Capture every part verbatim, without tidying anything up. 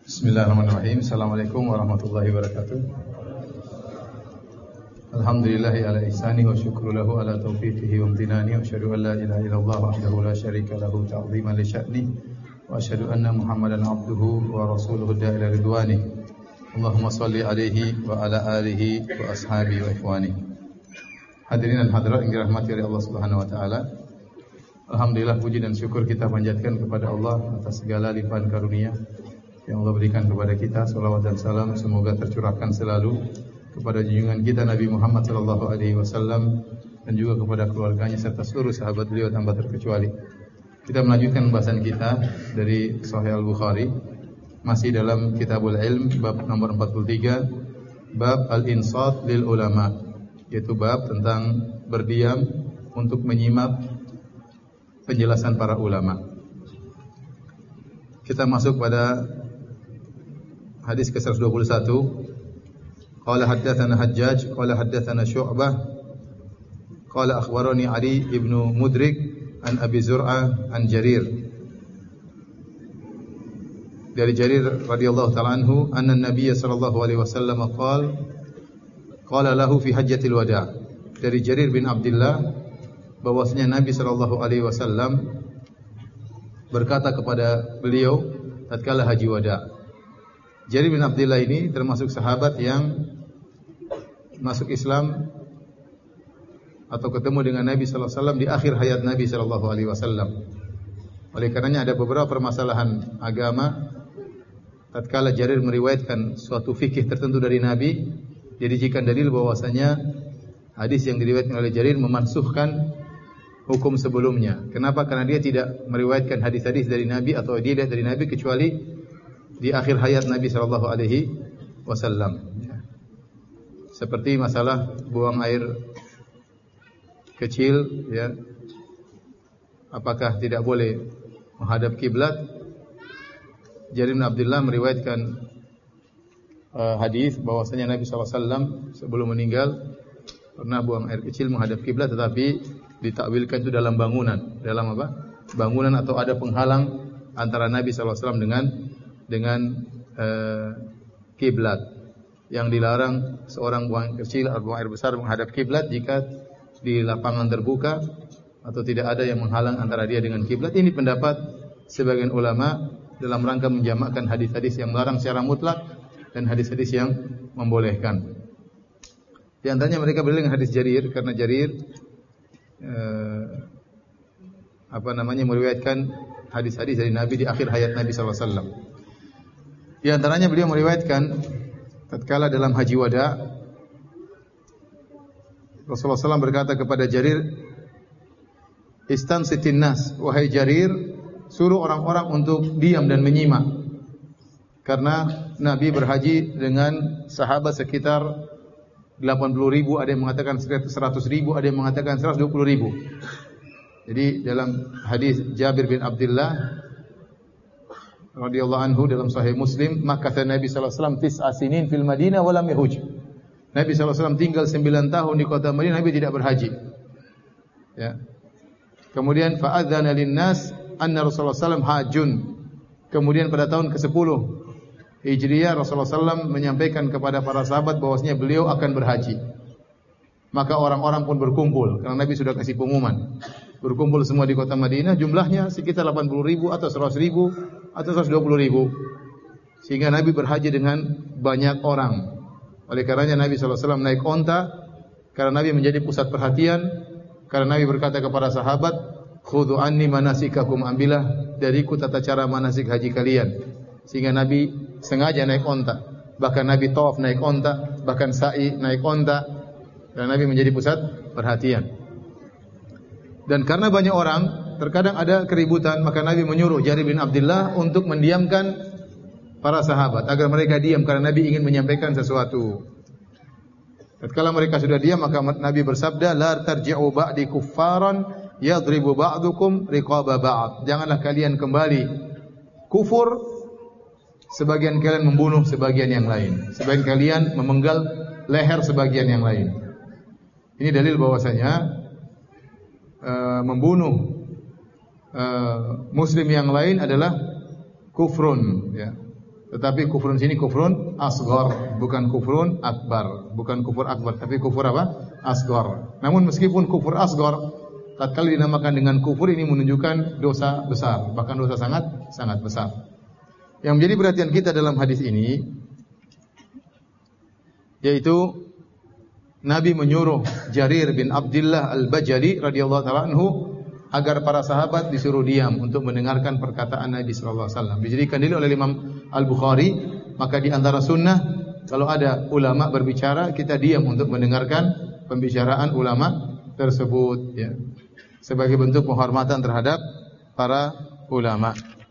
Bismillahirrahmanirrahim. Assalamualaikum warahmatullahi wabarakatuh. Alhamdulillahi ala ihsani wa syukru lahu ala taufiqihi wa amtinani wa asyhadu an la ilaha illallah wahdahu la syarika lahu ta'ziman li sya'ni wa asyhadu anna Muhammadan abduhu wa rasuluhu da'ila ridwani. Allahumma shalli alaihi wa ala alihi wa ashabihi wa ikhwani. Hadirin dan hadirat yang dirahmati oleh Allah Subhanahu wa taala. Alhamdulillah, puji dan syukur kita panjatkan kepada Allah atas segala limpahan karunia yang Allah berikan kepada kita. Salawat dan salam semoga tercurahkan selalu kepada junjungan kita Nabi Muhammad sallallahu alaihi wasallam dan juga kepada keluarganya serta seluruh sahabat beliau tanpa terkecuali. Kita melanjutkan pembahasan kita dari Sahih Al-Bukhari, masih dalam Kitabul Ilm, bab nomor empat puluh tiga, bab Al-Insat lil Ulama, yaitu bab tentang berdiam untuk menyimak penjelasan para ulama. Kita masuk pada hadis ke seratus dua puluh satu. Qala haddatsana Hajjaj, qala haddatsana Syu'bah, qala akhbarani Ali ibn Mudrik an Abi Zur'ah an Jarir. Dari Jarir radhiyallahu ta'ala anhu, anna an-nabiy sallallahu alaihi wasallam qala qala lahu fi hajjatil wada'. Dari Jarir bin Abdullah bahwasanya Nabi sallallahu alaihi wasallam berkata kepada beliau tatkala haji wada'. Jarir bin Abdullah ini termasuk sahabat yang masuk Islam atau ketemu dengan Nabi sallallahu alaihi wasallam di akhir hayat Nabi sallallahu alaihi wasallam. Oleh karenanya ada beberapa permasalahan agama tatkala Jarir meriwayatkan suatu fikih tertentu dari Nabi, dijadikan dalil bahwasanya hadis yang diriwayatkan oleh Jarir memansuhkan hukum sebelumnya. Kenapa? Karena dia tidak meriwayatkan hadis-hadis dari Nabi atau dia lihat dari Nabi kecuali di akhir hayat Nabi sallallahu alaihi wasallam. Seperti masalah buang air kecil, ya. Apakah tidak boleh menghadap kiblat? Jarir bin Abdullah meriwayatkan uh, hadis bahwasanya Nabi sallallahu alaihi wasallam sebelum meninggal pernah buang air kecil menghadap kiblat, tetapi ditakwilkan itu dalam bangunan. Dalam apa? Bangunan atau ada penghalang antara Nabi sallallahu alaihi wasallam dengan dengan uh, kiblat. Yang dilarang seorang buang air kecil atau buang air besar menghadap kiblat jika di lapangan terbuka atau tidak ada yang menghalang antara dia dengan kiblat. Ini pendapat sebagian ulama dalam rangka menjamakkan hadis-hadis yang melarang secara mutlak dan hadis-hadis yang membolehkan. Di antaranya mereka berdalil dengan hadis Jarir, karena Jarir uh, apa namanya meriwayatkan hadis-hadis dari Nabi di akhir hayat Nabi sallallahu alaihi wasallam. Di antaranya beliau meriwayatkan tatkala dalam haji wada, Rasulullah sallallahu alaihi wasallam berkata kepada Jarir, "Istansitin nas, wahai Jarir, suruh orang-orang untuk diam dan menyimak." Karena Nabi berhaji dengan sahabat sekitar delapan puluh ribu, ada yang mengatakan seratus ribu, ada yang mengatakan seratus dua puluh ribu. Jadi dalam hadis Jabir bin Abdullah radhiyallahu anhu dalam Sahih Muslim, maka Nabi sallallahu alaihi wasallam tis'a sinin fil Madinah wa lam yahuj. Nabi sallallahu alaihi wasallam tinggal sembilan tahun di kota Madinah, Nabi tidak berhaji. Ya. Kemudian fa'adzana lin-nas anna Rasulullah sallallahu alaihi wasallam hajjun. Kemudian pada tahun ke sepuluh Hijriah, Rasulullah sallallahu alaihi wasallam menyampaikan kepada para sahabat bahwasanya beliau akan berhaji. Maka orang-orang pun berkumpul karena Nabi sudah kasih pengumuman. Berkumpul semua di kota Madinah, jumlahnya sekitar delapan puluh ribu atau seratus ribu atau seratus dua puluh ribu. Sehingga Nabi berhaji dengan banyak orang. Oleh karenanya Nabi sallallahu alaihi wasallam naik onta karena Nabi menjadi pusat perhatian. Karena Nabi berkata kepada sahabat, "Khudhu anni manasikakum", ambillah dariku tata cara manasik haji kalian. Sehingga Nabi sengaja naik onta. Bahkan Nabi tawaf naik onta, bahkan sa'i naik onta. Dan Nabi menjadi pusat perhatian. Dan karena banyak orang, terkadang ada keributan, maka Nabi menyuruh Jarir bin Abdullah untuk mendiamkan para sahabat agar mereka diam karena Nabi ingin menyampaikan sesuatu. Tatkala mereka sudah diam, maka Nabi bersabda, "La tarji'u ba'di kuffaran yadribu ba'dukum riqaba ba'd." Janganlah kalian kembali kufur, sebagian kalian membunuh sebagian yang lain, sebagian kalian memenggal leher sebagian yang lain. Ini dalil bahwasanya Uh, membunuh uh, muslim yang lain adalah kufrun, ya. Tetapi kufrun sini kufrun asghar, bukan kufrun akbar, bukan kufur akbar, tapi kufur apa? Asghar. Namun meskipun kufur asghar, tatkala dinamakan dengan kufur ini menunjukkan dosa besar, bahkan dosa sangat sangat besar. Yang menjadi perhatian kita dalam hadis ini yaitu Nabi menyuruh Jarir bin Abdullah Al-Bajali radhiyallahu ta'ala anhu agar para sahabat disuruh diam untuk mendengarkan perkataan Nabi sallallahu alaihi wasallam. Dijadikan dalil oleh Imam Al-Bukhari, maka di antara sunnah kalau ada ulama berbicara, kita diam untuk mendengarkan pembicaraan ulama tersebut, ya. Sebagai bentuk penghormatan terhadap para ulama.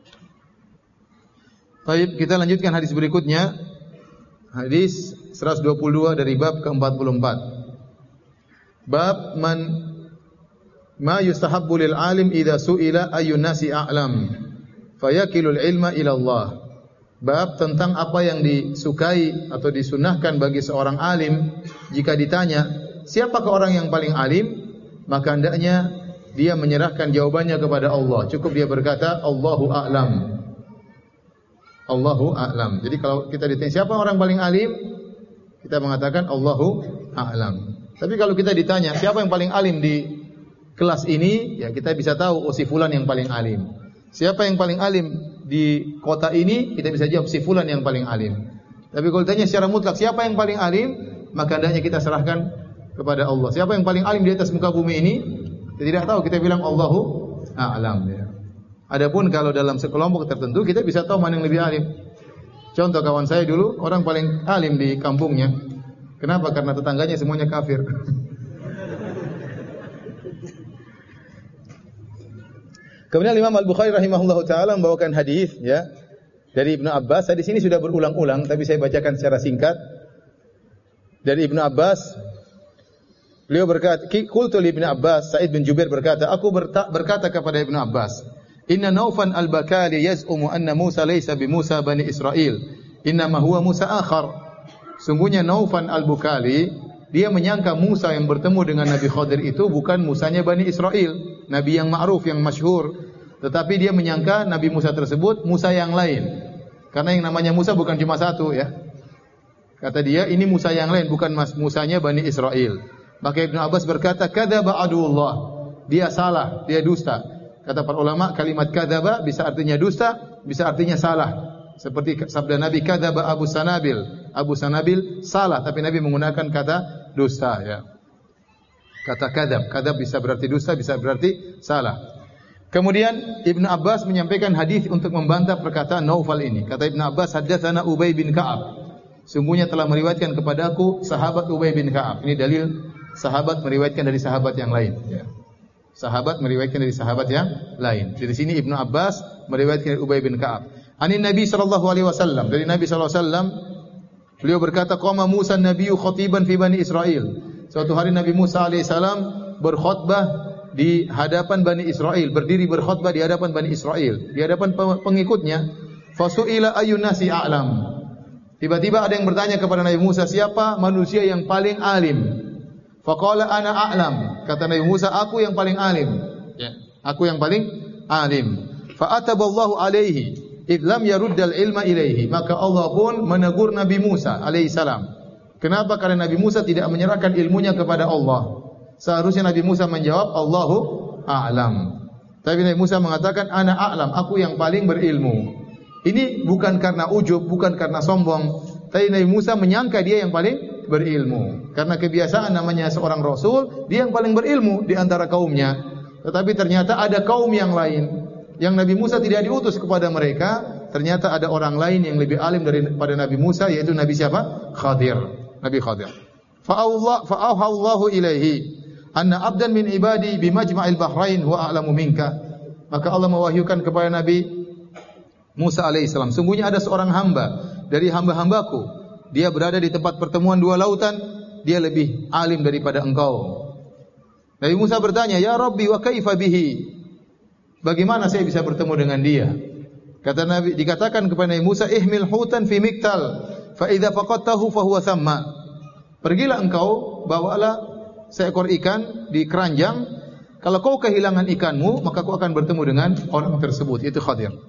Baik, kita lanjutkan hadis berikutnya. Hadis seratus dua puluh dua dari bab ke empat puluh empat. Bab man ma yustahabbu lil alim idza su'ila ayyun nasi a'lam fayakilul ilma ila Allah. Bab tentang apa yang disukai atau disunahkan bagi seorang alim jika ditanya siapakah orang yang paling alim, maka hendaknya dia menyerahkan jawabannya kepada Allah. Cukup dia berkata Allahu a'lam. Allahu a'lam. Jadi kalau kita ditanya siapa orang paling alim, kita mengatakan Allahu a'lam. Tapi kalau kita ditanya siapa yang paling alim di kelas ini, ya kita bisa tahu oh si fulan yang paling alim. Siapa yang paling alim di kota ini, kita bisa jawab si fulan yang paling alim. Tapi kalau ditanya secara mutlak siapa yang paling alim, maka hendaknya kita serahkan kepada Allah. Siapa yang paling alim di atas muka bumi ini? Kita tidak tahu, kita bilang Allahu a'lam, ya. Adapun kalau dalam sekelompok tertentu kita bisa tahu mana yang lebih alim. Contoh kawan saya dulu orang paling alim di kampungnya. Kenapa? Karena tetangganya semuanya kafir. Kemudian Imam Al-Bukhari rahimahullahu taala membawakan hadis, ya, dari Ibnu Abbas. Hadis ini sudah berulang-ulang tapi saya bacakan secara singkat. Dari Ibnu Abbas, beliau berkata, qultu li Ibnu Abbas, Sa'id bin Jubair berkata, aku berkata kepada Ibnu Abbas, Inna Naufan al-Bakali yaz'umu anna Musa laysa bi Musa bani Israel, innama huwa Musa akhar. Sungguhnya Naufan al-Bakali dia menyangka Musa yang bertemu dengan Nabi Khadir itu bukan Musanya Bani Israel, nabi yang ma'ruf, yang masyhur, tetapi dia menyangka Nabi Musa tersebut Musa yang lain. Karena yang namanya Musa bukan cuma satu, ya. Kata dia ini Musa yang lain, bukan Musanya Bani Israel. Maka Ibnu Abbas berkata, kadzaba aduwullah. Dia salah, dia dusta. Kata para ulama, kalimat kadzaba bisa artinya dusta, bisa artinya salah. Seperti sabda Nabi, kadzaba Abu Sanabil. Abu Sanabil salah, tapi Nabi menggunakan kata dusta, ya. Kata kadzab, kadzab bisa berarti dusta, bisa berarti salah. Kemudian Ibnu Abbas menyampaikan hadis untuk membantah perkataan Naufal ini. Kata Ibnu Abbas, haddatsana Ubay bin Ka'ab. Sungguhnya telah meriwayatkan kepadaku sahabat Ubay bin Ka'ab. Ini dalil sahabat meriwayatkan dari sahabat yang lain, ya. Sahabat meriwayatkan dari sahabat yang lain. Dari sini Ibnu Abbas meriwayatkan dari Ubay bin Ka'ab. Anin Nabi sallallahu alaihi wasallam, dari Nabi sallallahu alaihi wasallam beliau berkata, qama Musa nabiyyu khatiban fi Bani Israil. Suatu hari Nabi Musa alaihi salam berkhutbah di hadapan Bani Israil, berdiri berkhutbah di hadapan Bani Israil, di hadapan pengikutnya. Fasuila ayyun nasi a'lam. Tiba-tiba ada yang bertanya kepada Nabi Musa, siapa manusia yang paling alim? Faqala ana a'lam. Kata Nabi Musa, aku yang paling alim. Ya, aku yang paling alim. Fa ataballahu alaihi id lam yaruddal ilma ilaihi. Maka Allah pun menegur Nabi Musa alaihi salam. Kenapa? Karena Nabi Musa tidak menyerahkan ilmunya kepada Allah. Seharusnya Nabi Musa menjawab Allahu a'lam. Tapi Nabi Musa mengatakan ana a'lam, aku yang paling berilmu. Ini bukan karena ujub, bukan karena sombong. Tapi Nabi Musa menyangka dia yang paling berilmu. Karena kebiasaan namanya seorang rasul, dia yang paling berilmu di antara kaumnya. Tetapi ternyata ada kaum yang lain yang Nabi Musa tidak diutus kepada mereka. Ternyata ada orang lain yang lebih alim daripada Nabi Musa, yaitu Nabi siapa? Khadir. Nabi Khadir. Fa'auha Allahu ilaihi anna abdan min ibadi bimajma'il bahrain huwa a'lamu minka. Maka Allah mewahyukan kepada Nabi Musa alaihissalam, sungguhnya ada seorang hamba dari hamba-hambaku, dia berada di tempat pertemuan dua lautan, dia lebih alim daripada engkau. Nabi Musa bertanya, ya Rabbi wa kaifa bihi? Bagaimana saya bisa bertemu dengan dia? Kata Nabi, dikatakan kepada Nabi Musa, ihmil hutan fi miktal fa idza faqadtahu fa huwa thamma. Pergilah engkau, bawalah seekor ikan di keranjang. Kalau kau kehilangan ikanmu, maka kau akan bertemu dengan orang tersebut, itu Khadir.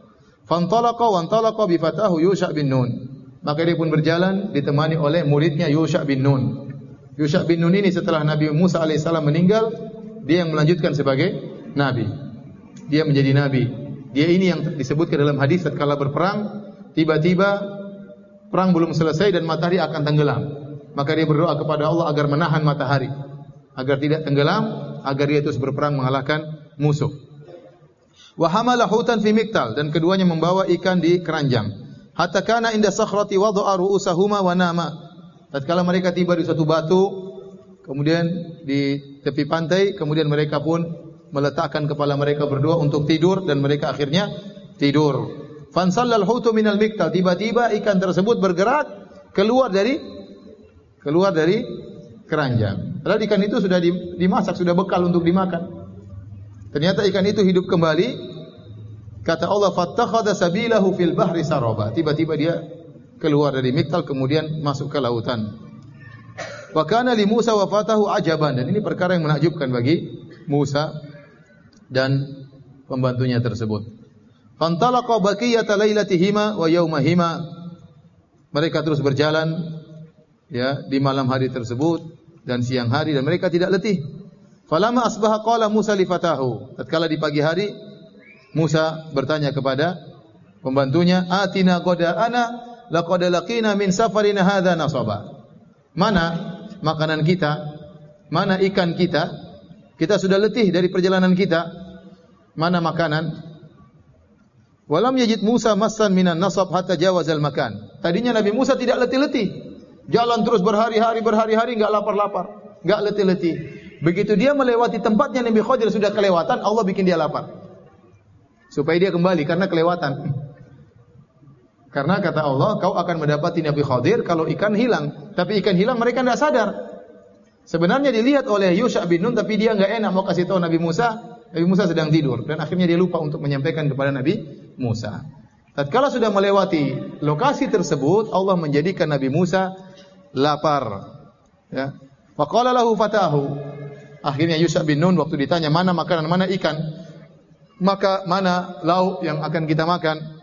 Fantalaqa wa antalaqa bi fatahu Yusha bin Nun. Maka dia pun berjalan ditemani oleh muridnya Yusha bin Nun. Yusha bin Nun ini setelah Nabi Musa alaihissalam meninggal, dia yang melanjutkan sebagai nabi. Dia menjadi nabi. Dia ini yang disebutkan dalam hadis tatkala berperang, tiba-tiba perang belum selesai dan matahari akan tenggelam. Maka dia berdoa kepada Allah agar menahan matahari, agar tidak tenggelam, agar dia terus berperang mengalahkan musuh. Wa hamala hutan fi miktal, dan keduanya membawa ikan di keranjang. Hatta kana inda sakhrati wada'a ru'usahuma wa nama. Tatkala mereka tiba di suatu batu, kemudian di tepi pantai, kemudian mereka pun meletakkan kepala mereka berdoa untuk tidur dan mereka akhirnya tidur. Fansallal hutu minal miktal, tiba-tiba ikan tersebut bergerak keluar dari keluar dari keranjang. Padahal ikan itu sudah dimasak, sudah bekal untuk dimakan. Ternyata ikan itu hidup kembali. Kata Allah, fattakhadha sabilahu fil bahri saraba. Tiba-tiba dia keluar dari miktal kemudian masuk ke lautan. Wa kana li Musa wa fatahu ajaban, dan ini perkara yang menakjubkan bagi Musa dan pembantunya tersebut. Fantalaqa baqiyata lailatihima wa yaumahima. Mereka terus berjalan ya di malam hari tersebut dan siang hari, dan mereka tidak letih. Falamma asbaha qala Musa li fatahu. Tatkala di pagi hari Musa bertanya kepada pembantunya, "Atina qada'ana laqad laqina min safarina hadza nasaba." Mana makanan kita? Mana ikan kita? Kita sudah letih dari perjalanan kita. Mana makanan? Walam yajid Musa massan minan nasab hatta jawazal makan. Tadinya Nabi Musa tidak letih-letih. Jalan terus berhari-hari berhari-hari enggak lapar-lapar, enggak letih-letih. Begitu dia melewati tempatnya Nabi Khadir sudah kelewatan, Allah bikin dia lapar. Supaya dia kembali karena kelewatan. Karena kata Allah, kau akan mendapati Nabi Khadir kalau ikan hilang. Tapi ikan hilang mereka tidak sadar. Sebenarnya dilihat oleh Yusha bin Nun, tapi dia enggak enak mau kasih tahu Nabi Musa. Nabi Musa sedang tidur dan akhirnya dia lupa untuk menyampaikan kepada Nabi Musa. Tatkala sudah melewati lokasi tersebut, Allah menjadikan Nabi Musa lapar. Ya. Wa qala lahu fatahu. Akhirnya Yusha bin Nun waktu ditanya mana makanan, mana ikan, maka mana lauk yang akan kita makan?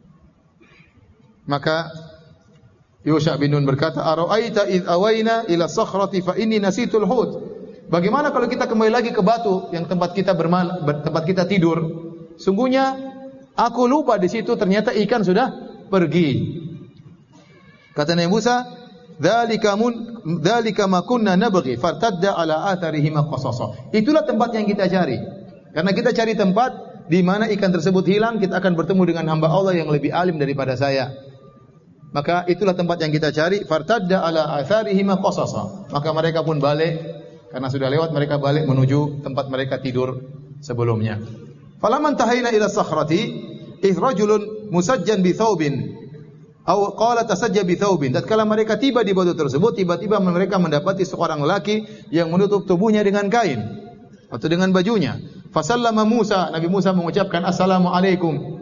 Maka Yusha bin Nun berkata, "Ara'aita id awaina ila sakhrati fa inni nasitul hut." Bagaimana kalau kita kembali lagi ke batu yang tempat kita bermal, tempat kita tidur? Sungguhnya aku lupa di situ, ternyata ikan sudah pergi. Kata Nabi Musa, "Dzalika mun dzalika ma kunna nabghi fartadda ala atharihima qasasa." Itulah tempat yang kita cari. Karena kita cari tempat di mana ikan tersebut hilang, kita akan bertemu dengan hamba Allah yang lebih alim daripada saya. Maka itulah tempat yang kita cari. Fartadda ala atharihima qasasa. Maka mereka pun balik, karena sudah lewat mereka balik menuju tempat mereka tidur sebelumnya. Falamman tahayna ila sakhrati idh rajulun musajjan bi thawbin aw qala tasajja bi thawbin. Tatkala mereka tiba di batu tersebut, tiba-tiba mereka mendapati seorang lelaki yang menutup tubuhnya dengan kain atau dengan bajunya. Fasallama Musa, Nabi Musa mengucapkan assalamu alaikum.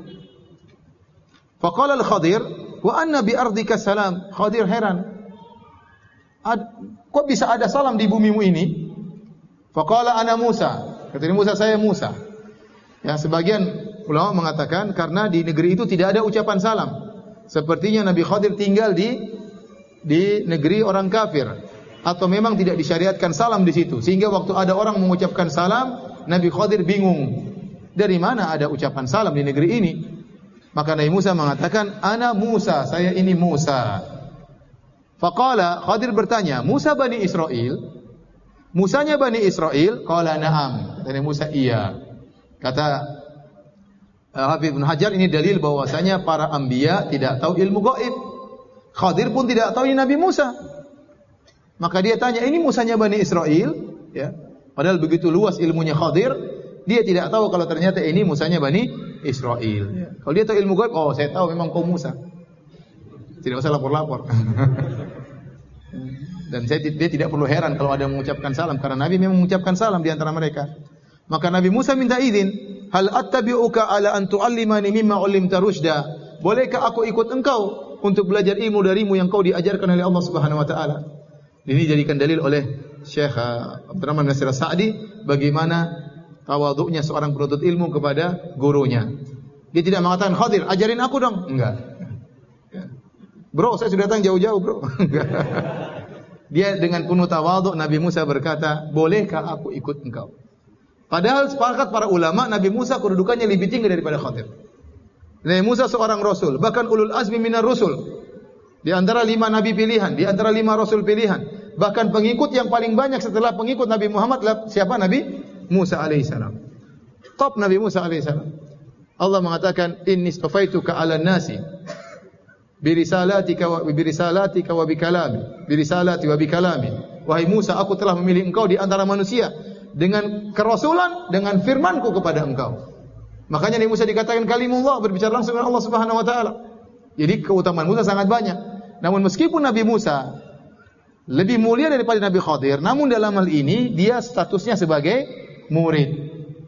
Faqala al-Khadir, wa anna bi ardika salam. Khadir heran. Ad, kok bisa ada salam di bumimu ini? Faqala ana Musa. Kata Musa, saya Musa. Ya, sebagian ulama mengatakan karena di negeri itu tidak ada ucapan salam. Sepertinya Nabi Khadir tinggal di di negeri orang kafir, atau memang tidak disyariatkan salam di situ, sehingga waktu ada orang mengucapkan salam, Nabi Khadir bingung. Dari mana ada ucapan salam di negeri ini? Maka Nabi Musa mengatakan, "Ana Musa, saya ini Musa." Faqala, Khadir bertanya, "Musa Bani Israel?" Musanya Bani Israel? Qala na'am. Kata Nabi Musa, iya. Kata uh, Hafidz Ibnu Hajar, ini dalil bahwasanya para anbiya tidak tahu ilmu gaib. Khadir pun tidak tahu ini Nabi Musa. Maka dia tanya, "Ini Musanya Bani Israel?" Ya. Padahal begitu luas ilmunya Khadir, dia tidak tahu kalau ternyata ini Musanya Bani Israel. Ya. Kalau dia tahu ilmu gaib, oh saya tahu memang kaum Musa. Tidak usah lapor-lapor. Dan saya, dia tidak perlu heran kalau ada yang mengucapkan salam, karena Nabi memang mengucapkan salam di antara mereka. Maka Nabi Musa minta izin, "Hal attabi'uka ala an tu'allimani mimma 'ullimta rusyda?" Bolehkah aku ikut engkau untuk belajar ilmu darimu yang kau diajarkan oleh Allah Subhanahu wa taala? Ini jadikan dalil oleh Syekh Abdurrahman bin Nasir As-Sa'di bagaimana tawadhu'nya seorang penuntut ilmu kepada gurunya. Dia tidak mengatakan, Khadir, ajarin aku dong. Enggak. Bro, saya sudah datang jauh-jauh, bro. Enggak. Dia dengan penuh tawadhu, Nabi Musa berkata, bolehkah aku ikut engkau? Padahal sepakat para ulama, Nabi Musa kedudukannya lebih tinggi daripada Khadir. Nabi Musa seorang rasul, bahkan ulul azmi minar rusul. Di antara lima nabi pilihan, di antara lima rasul pilihan. Bahkan pengikut yang paling banyak setelah pengikut Nabi Muhammad siapa? Nabi Musa alaihissalam. Top Nabi Musa alaihissalam. Allah mengatakan, inni istafaituka 'alan nasi bi risalatika wa bi risalatika wa bi kalami, bi risalati wa bi kalami. Wahai Musa, aku telah memilih engkau di antara manusia dengan kerasulan, dengan firmanku kepada engkau. Makanya Nabi Musa dikatakan kalimullah, berbicara langsung dengan Allah Subhanahu wa taala. Jadi keutamaan Musa sangat banyak. Namun meskipun Nabi Musa lebih mulia daripada Nabi Khadir, namun dalam hal ini dia statusnya sebagai murid.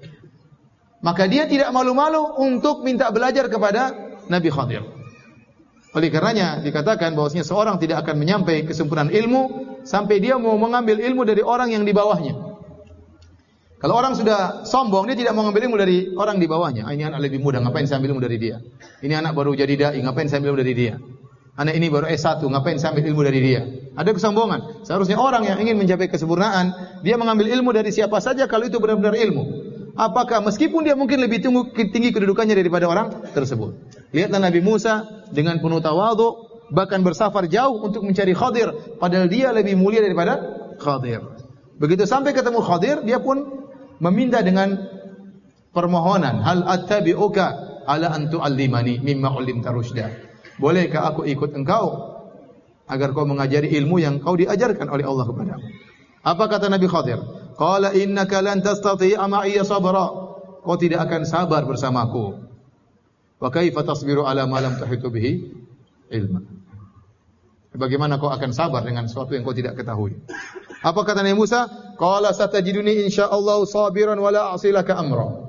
Maka dia tidak malu-malu untuk minta belajar kepada Nabi Khadir. Oleh karenanya dikatakan bahwasanya seorang tidak akan menyampai kesempurnaan ilmu sampai dia mau mengambil ilmu dari orang yang di bawahnya. Kalau orang sudah sombong, dia tidak mau mengambil ilmu dari orang di bawahnya. Ah, ini anak lebih muda, ngapain saya ambil ilmu dari dia? Ini anak baru jadi dai, ngapain saya ambil ilmu dari dia? Anak ini baru S satu, ngapain saya ambil ilmu dari dia? Ada kesombongan. Seharusnya orang yang ingin mencapai kesempurnaan, dia mengambil ilmu dari siapa saja kalau itu benar-benar ilmu. Apakah meskipun dia mungkin lebih tinggi kedudukannya daripada orang tersebut. Lihatlah Nabi Musa dengan penuh tawadhu, bahkan bersafar jauh untuk mencari Khadir, padahal dia lebih mulia daripada Khadir. Begitu sampai ketemu Khadir, dia pun meminta dengan permohonan, hal attabi'uka ala an tu'allimani mimma 'allimta rusyda. Bolehkah aku ikut engkau agar kau mengajari ilmu yang kau diajarkan oleh Allah kepadamu? Apa kata Nabi Khadir? Qala innaka lan tastati'a ma'iya sabra. Kau tidak akan sabar bersamaku. Wa kaifa tasbiru ala ma lam tuhitu bihi ilma. Bagaimana kau akan sabar dengan sesuatu yang kau tidak ketahui? Apa kata Nabi Musa? Qala satajiduni insyaallah sabiran wala a'silaka amra.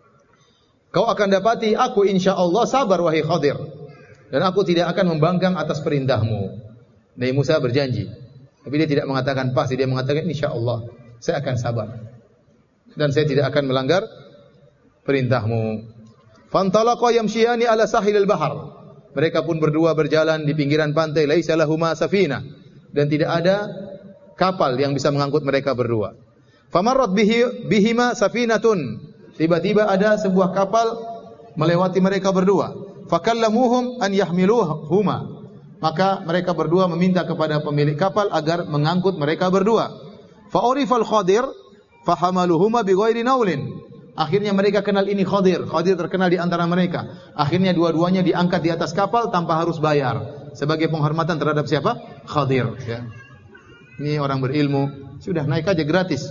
Kau akan dapati aku insyaallah sabar wahai Khadir. Dan aku tidak akan membangkang atas perintahmu. Nabi Musa berjanji. Tapi dia tidak mengatakan pasti, dia mengatakan insyaallah saya akan sabar. Dan saya tidak akan melanggar perintahmu. Fantalaqa yamshiyani ala sahilil bahar. Mereka pun berdua berjalan di pinggiran pantai, laisa lahuma safinah, dan tidak ada kapal yang bisa mengangkut mereka berdua. Famarrat bihi bihima safinatun. Tiba-tiba ada sebuah kapal melewati mereka berdua. Fakallamuhum an yahmiluhuma. Maka mereka berdua meminta kepada pemilik kapal agar mengangkut mereka berdua. Fa urifal Khadir fahamaluhuma bighairi naulin. Akhirnya mereka kenal ini Khadir. Khadir terkenal di antara mereka. Akhirnya dua-duanya diangkat di atas kapal tanpa harus bayar. Sebagai penghormatan terhadap siapa? Khadir. Ya. Ini orang berilmu. Sudah naik aja gratis.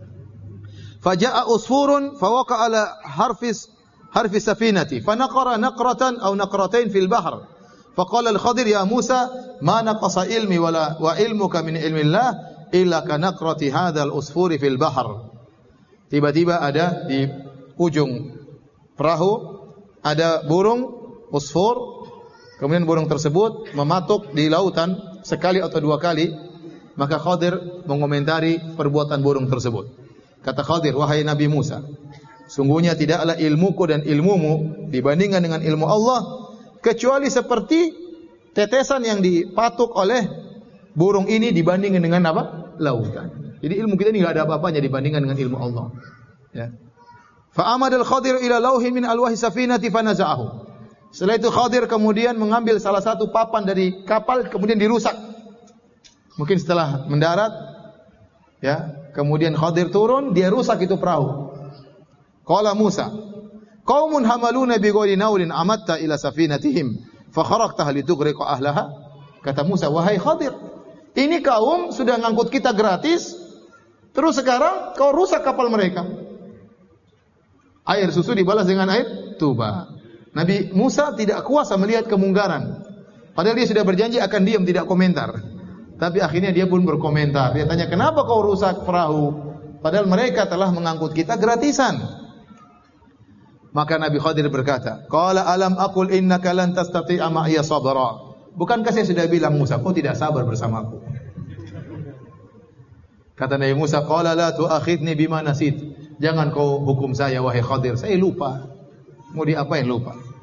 Faja'a usfurun fawaqa ala harfis harfis safinati. Fanaqara naqratan aw naqratain fil bahr. Faqala al-Khadir ya Musa ma naqasa ilmi wala wa ilmuka min ilmillah illa ka naqrati hadzal usfuri fil bahr. Tiba-tiba ada di ujung perahu ada burung usfur, kemudian burung tersebut mematuk di lautan sekali atau dua kali, maka Khadir mengomentari perbuatan burung tersebut. Kata Khadir, wahai Nabi Musa, sungguhnya tidaklah ilmuku dan ilmumu dibandingkan dengan ilmu Allah kecuali seperti tetesan yang dipatuk oleh burung ini dibandingkan dengan apa? Lautan. Jadi ilmu kita ini enggak ada apa-apanya dibandingkan dengan ilmu Allah. Ya. Fa amadal Khadir ila lauhin min alwahi safinati fanaza'ahu. Setelah itu Khadir kemudian mengambil salah satu papan dari kapal kemudian dirusak. Mungkin setelah mendarat, ya, kemudian Khadir turun, dia rusak itu perahu. Qala Musa, qaumun hamaluna bi ghairi naulin amatta ila safinatihim fa kharaqtaha litughriqa ahlaha. Kata Musa, wahai Khadir, ini kaum sudah ngangkut kita gratis, terus sekarang kau rusak kapal mereka. Air susu dibalas dengan air tuba. Nabi Musa tidak kuasa melihat kemungkaran. Padahal dia sudah berjanji akan diam, tidak komentar. Tapi akhirnya dia pun berkomentar. Dia tanya, kenapa kau rusak perahu? Padahal mereka telah mengangkut kita gratisan. Maka Nabi Khadir berkata, Qala alam aqul innaka lan tastati'a ma'iya sabra. Bukankah saya sudah bilang Musa, kau tidak sabar bersamaku? Kata Nabi Musa, Qala la tu'akhidni bima nasit. Jangan kau hukum saya wahai Khadir, saya lupa. Mau diapain lupa?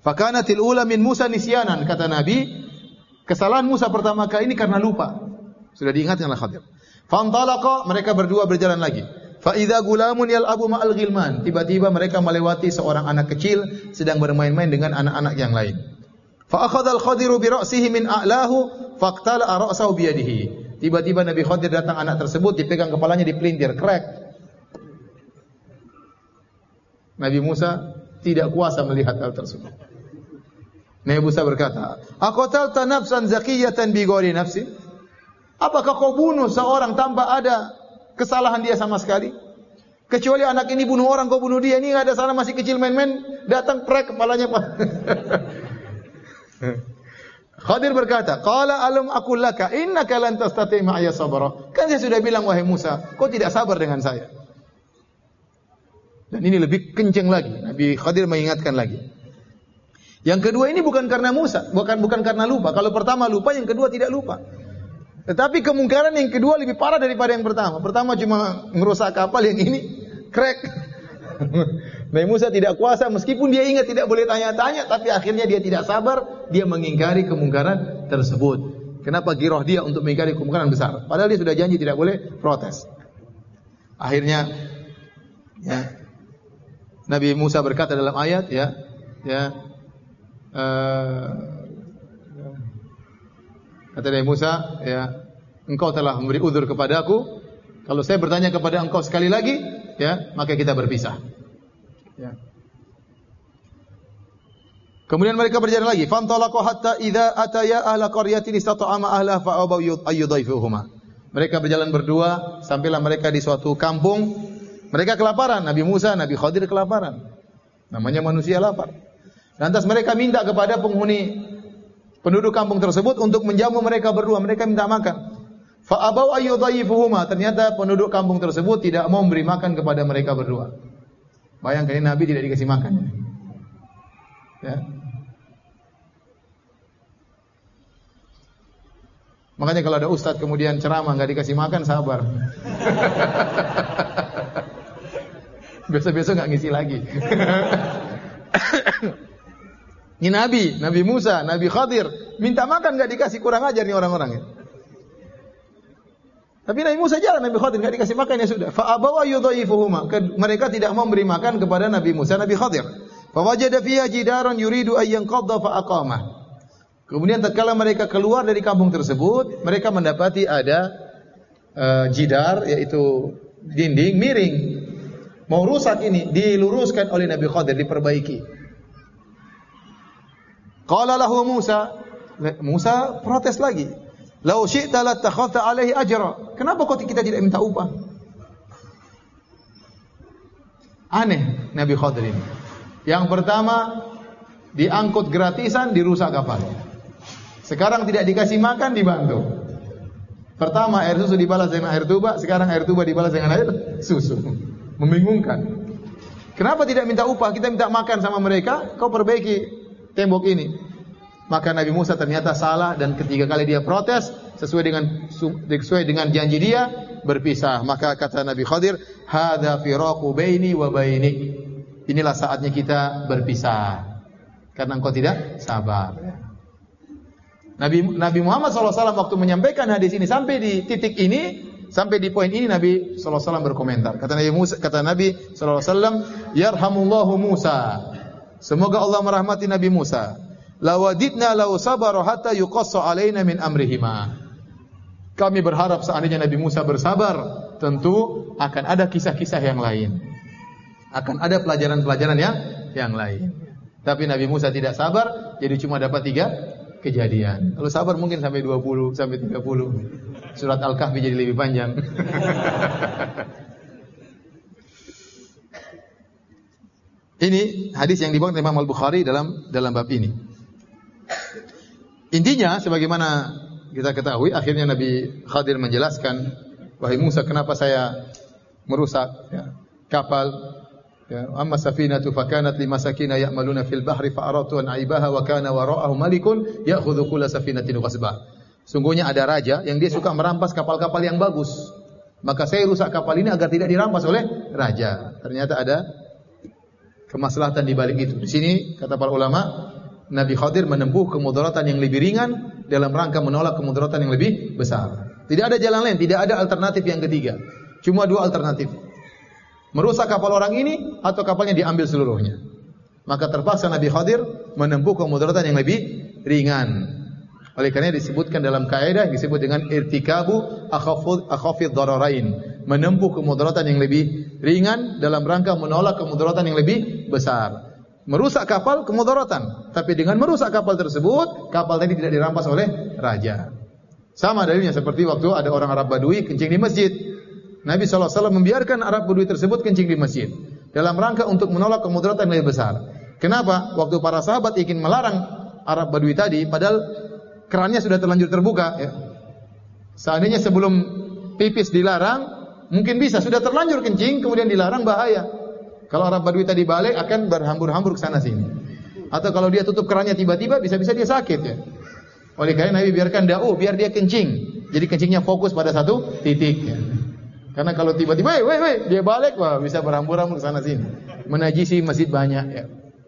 Fakanatil ula min Musa nisyanan, kata Nabi, kesalahan Musa pertama kali ini karena lupa. Sudah diingatkan oleh Khadir. Fantalaqa, mereka berdua berjalan lagi. Fa idza gulamun yal'abu ma'al ghilman. Tiba-tiba mereka melewati seorang anak kecil sedang bermain-main dengan anak-anak yang lain. Fa akhadha al-Khadiru bi ra'sihi min a'lahu faqtala'a ra'sahu bi yadihi. Tiba-tiba Nabi Khadir datang, anak tersebut dipegang kepalanya, dipelintir, krek. Nabi Musa tidak kuasa melihat hal tersebut. Nabi Musa berkata, "Aqatalta nafsan zakiyatan bi ghairi nafsi?" Apakah kau bunuh seorang tanpa ada kesalahan dia sama sekali? Kecuali anak ini bunuh orang, kau bunuh dia. Ini enggak ada salah, masih kecil main-main, datang prek kepalanya, Pak. Khadir berkata, "Qala alam aqul laka innaka lan tastati' ma'iya sabra." Kan saya sudah bilang, wahai Musa, kau tidak sabar dengan saya. Dan ini lebih kenceng lagi. Nabi Khadir mengingatkan lagi. Yang kedua ini bukan karena Musa, bukan bukan karena lupa. Kalau pertama lupa, yang kedua tidak lupa. Tetapi kemungkinan yang kedua lebih parah daripada yang pertama. Pertama cuma merusak kapal, yang ini crack. Nabi Musa tidak kuasa, meskipun dia ingat tidak boleh tanya-tanya, tapi akhirnya dia tidak sabar, dia mengingkari kemungkaran tersebut. Kenapa giroh dia untuk mengingkari kemungkaran besar? Padahal dia sudah janji tidak boleh protes. Akhirnya, ya, Nabi Musa berkata dalam ayat, ya, ya, uh, kata Nabi Musa, ya, engkau telah memberi uzur kepadaku. Kalau saya bertanya kepada engkau sekali lagi, ya, maka kita berpisah. Ya. Kemudian mereka berjalan lagi. Fantalaqu hatta idza ataya ahla qaryatin istata'ama ahla fa'abaw ayyudhaifuhuma. Mereka berjalan berdua sampailah mereka di suatu kampung. Mereka kelaparan. Nabi Musa, Nabi Khadir kelaparan. Namanya manusia lapar. Lantas mereka minta kepada penghuni penduduk kampung tersebut untuk menjamu mereka berdua. Mereka minta makan. Fa'abaw ayyudhaifuhuma. Ternyata penduduk kampung tersebut tidak mau memberi makan kepada mereka berdua. Bayangkan ini Nabi tidak dikasih makan. Ya. Makanya kalau ada ustadz kemudian ceramah nggak dikasih makan, sabar. Biasa-biasa nggak ngisi lagi. Ini Nabi, Nabi Musa, Nabi Khadir minta makan nggak dikasih, kurang ajar nih orang-orang ya. Tapi Nabi Musa jalan, Nabi Khadir enggak dikasih makan, ya sudah. Fa abaw yudhaifuhuma. Mereka tidak mau memberi makan kepada Nabi Musa, Nabi Khadir. Fa wajada fiha jidaran yuridu ay yanqadha fa aqamah. Kemudian tatkala mereka keluar dari kampung tersebut, mereka mendapati ada uh, jidar, yaitu dinding miring. Mau rusak ini, diluruskan oleh Nabi Khadir, diperbaiki. Qala lahu Musa, Musa protes lagi. Lau syi'ta latakhadhta alaihi ajra. Kenapa kok kita tidak minta upah? Aneh Nabi Khadir ini. Yang pertama, diangkut gratisan, dirusak kapal. Sekarang tidak dikasih makan, dibantu. Pertama air susu dibalas dengan air tuba, sekarang air tuba dibalas dengan air susu. Membingungkan. Kenapa tidak minta upah? Kita minta makan sama mereka, kau perbaiki tembok ini. Maka Nabi Musa ternyata salah, dan ketiga kali dia protes sesuai dengan sesuai dengan janji dia, berpisah. Maka kata Nabi Khadir, hadza firaqu baini wa bainik. Inilah saatnya kita berpisah karena engkau tidak sabar. Nabi Nabi Muhammad shallallahu alaihi wasallam waktu menyampaikan hadis ini sampai di titik ini, sampai di poin ini, Nabi shallallahu alaihi wasallam berkomentar. Kata Nabi Musa, kata Nabi shallallahu alaihi wasallam, yarhamullahu Musa. Semoga Allah merahmati Nabi Musa. Lawadidna law sabara hatta yuqassa alaina min amrihima. Kami berharap seandainya Nabi Musa bersabar, tentu akan ada kisah-kisah yang lain. Akan ada pelajaran-pelajaran yang yang lain. Tapi Nabi Musa tidak sabar, jadi cuma dapat tiga kejadian. Kalau sabar mungkin sampai dua puluh, sampai tiga puluh. Surat Al-Kahfi jadi lebih panjang. Ini hadis yang dibawakan Imam Al-Bukhari dalam dalam bab ini. Intinya sebagaimana kita ketahui, akhirnya Nabi Khadir menjelaskan, wahai Musa, kenapa saya merusak ya, kapal? Ya, amma safinatu fakanat limasakina ya'maluna fil bahri fa aradtu an aibaha wa kana wara'ahu malikun ya'khudhu kulla safinatin ghasba. Sungguhnya ada raja yang dia suka merampas kapal-kapal yang bagus. Maka saya rusak kapal ini agar tidak dirampas oleh raja. Ternyata ada kemaslahatan di balik itu. Di sini kata para ulama, Nabi Khadir menempuh kemudaratan yang lebih ringan dalam rangka menolak kemudaratan yang lebih besar. Tidak ada jalan lain, tidak ada alternatif yang ketiga. Cuma dua alternatif. Merusak kapal orang ini atau kapalnya diambil seluruhnya. Maka terpaksa Nabi Khadir menempuh kemudaratan yang lebih ringan. Oleh karena disebutkan dalam kaidah yang disebut dengan irtikabu akhafid dararain, menempuh kemudaratan yang lebih ringan dalam rangka menolak kemudaratan yang lebih besar. Merusak kapal kemudaratan, tapi dengan merusak kapal tersebut, kapal tadi tidak dirampas oleh raja. Sama dalilnya seperti waktu ada orang Arab Badui kencing di masjid. Nabi shallallahu alaihi wasallam membiarkan Arab Badui tersebut kencing di masjid dalam rangka untuk menolak kemudaratan yang lebih besar. Kenapa? Waktu para sahabat ingin melarang Arab Badui tadi, padahal kerannya sudah terlanjur terbuka. Ya. Seandainya sebelum pipis dilarang, mungkin bisa sudah terlanjur kencing, kemudian dilarang bahaya. Kalau Arab Badui tadi balik akan berhambur-hambur ke sana sini. Atau kalau dia tutup kerannya tiba-tiba, bisa-bisa dia sakit ya. Oleh karena Nabi biarkan da'u, biar dia kencing. Jadi kencingnya fokus pada satu titik ya. Karena kalau tiba-tiba, weh, weh, weh, dia balik, wah bisa berhambur-hambur ke sana sini. Menajisi masjid banyak ya.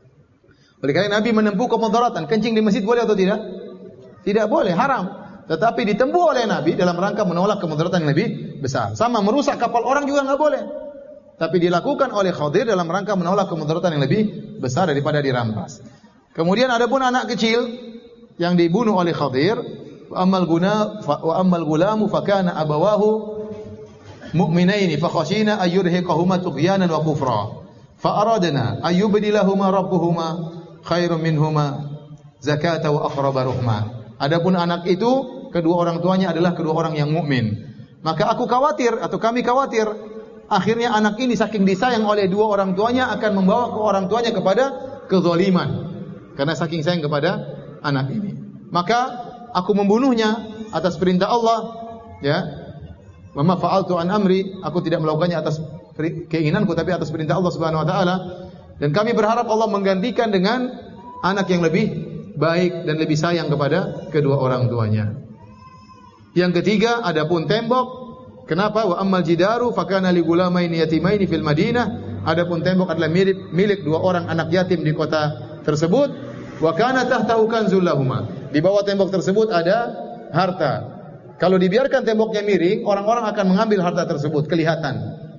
Oleh karena Nabi menempuh kemudaratan. Kencing di masjid boleh atau tidak? Tidak boleh, haram. Tetapi ditempuh oleh Nabi dalam rangka menolak kemudaratan yang lebih besar. Sama merusak kapal orang juga enggak boleh. Tapi dilakukan oleh Khadir dalam rangka menolak kemudaratan yang lebih besar daripada dirampas. Kemudian ada pun anak kecil yang dibunuh oleh Khadir, wa ammal guna wa ammal gulamu fakana abawahu mu'minaini fa khashina ayyurhiqahuma tughyanan wa kufra. Fa aradna ayyubdilahuma rabbuhuma khairum minhuma zakata wa aqraba ruhma. Adapun anak itu kedua orang tuanya adalah kedua orang yang mukmin. Maka aku khawatir atau kami khawatir akhirnya anak ini saking disayang oleh dua orang tuanya akan membawa ke orang tuanya kepada kezaliman. Karena saking sayang kepada anak ini. Maka aku membunuhnya atas perintah Allah, ya. Mama fa'altu an amri, aku tidak melakukannya atas keinginanku tapi atas perintah Allah Subhanahu wa taala. Dan kami berharap Allah menggantikan dengan anak yang lebih baik dan lebih sayang kepada kedua orang tuanya. Yang ketiga, adapun tembok. Kenapa? Wa ammal jidaru fakana li gulamaini yatimaini fil Madinah. Adapun tembok adalah milik milik dua orang anak yatim di kota tersebut. Wa kana tahtahu kanzul lahumā. Di bawah tembok tersebut ada harta. Kalau dibiarkan temboknya miring, orang-orang akan mengambil harta tersebut, kelihatan.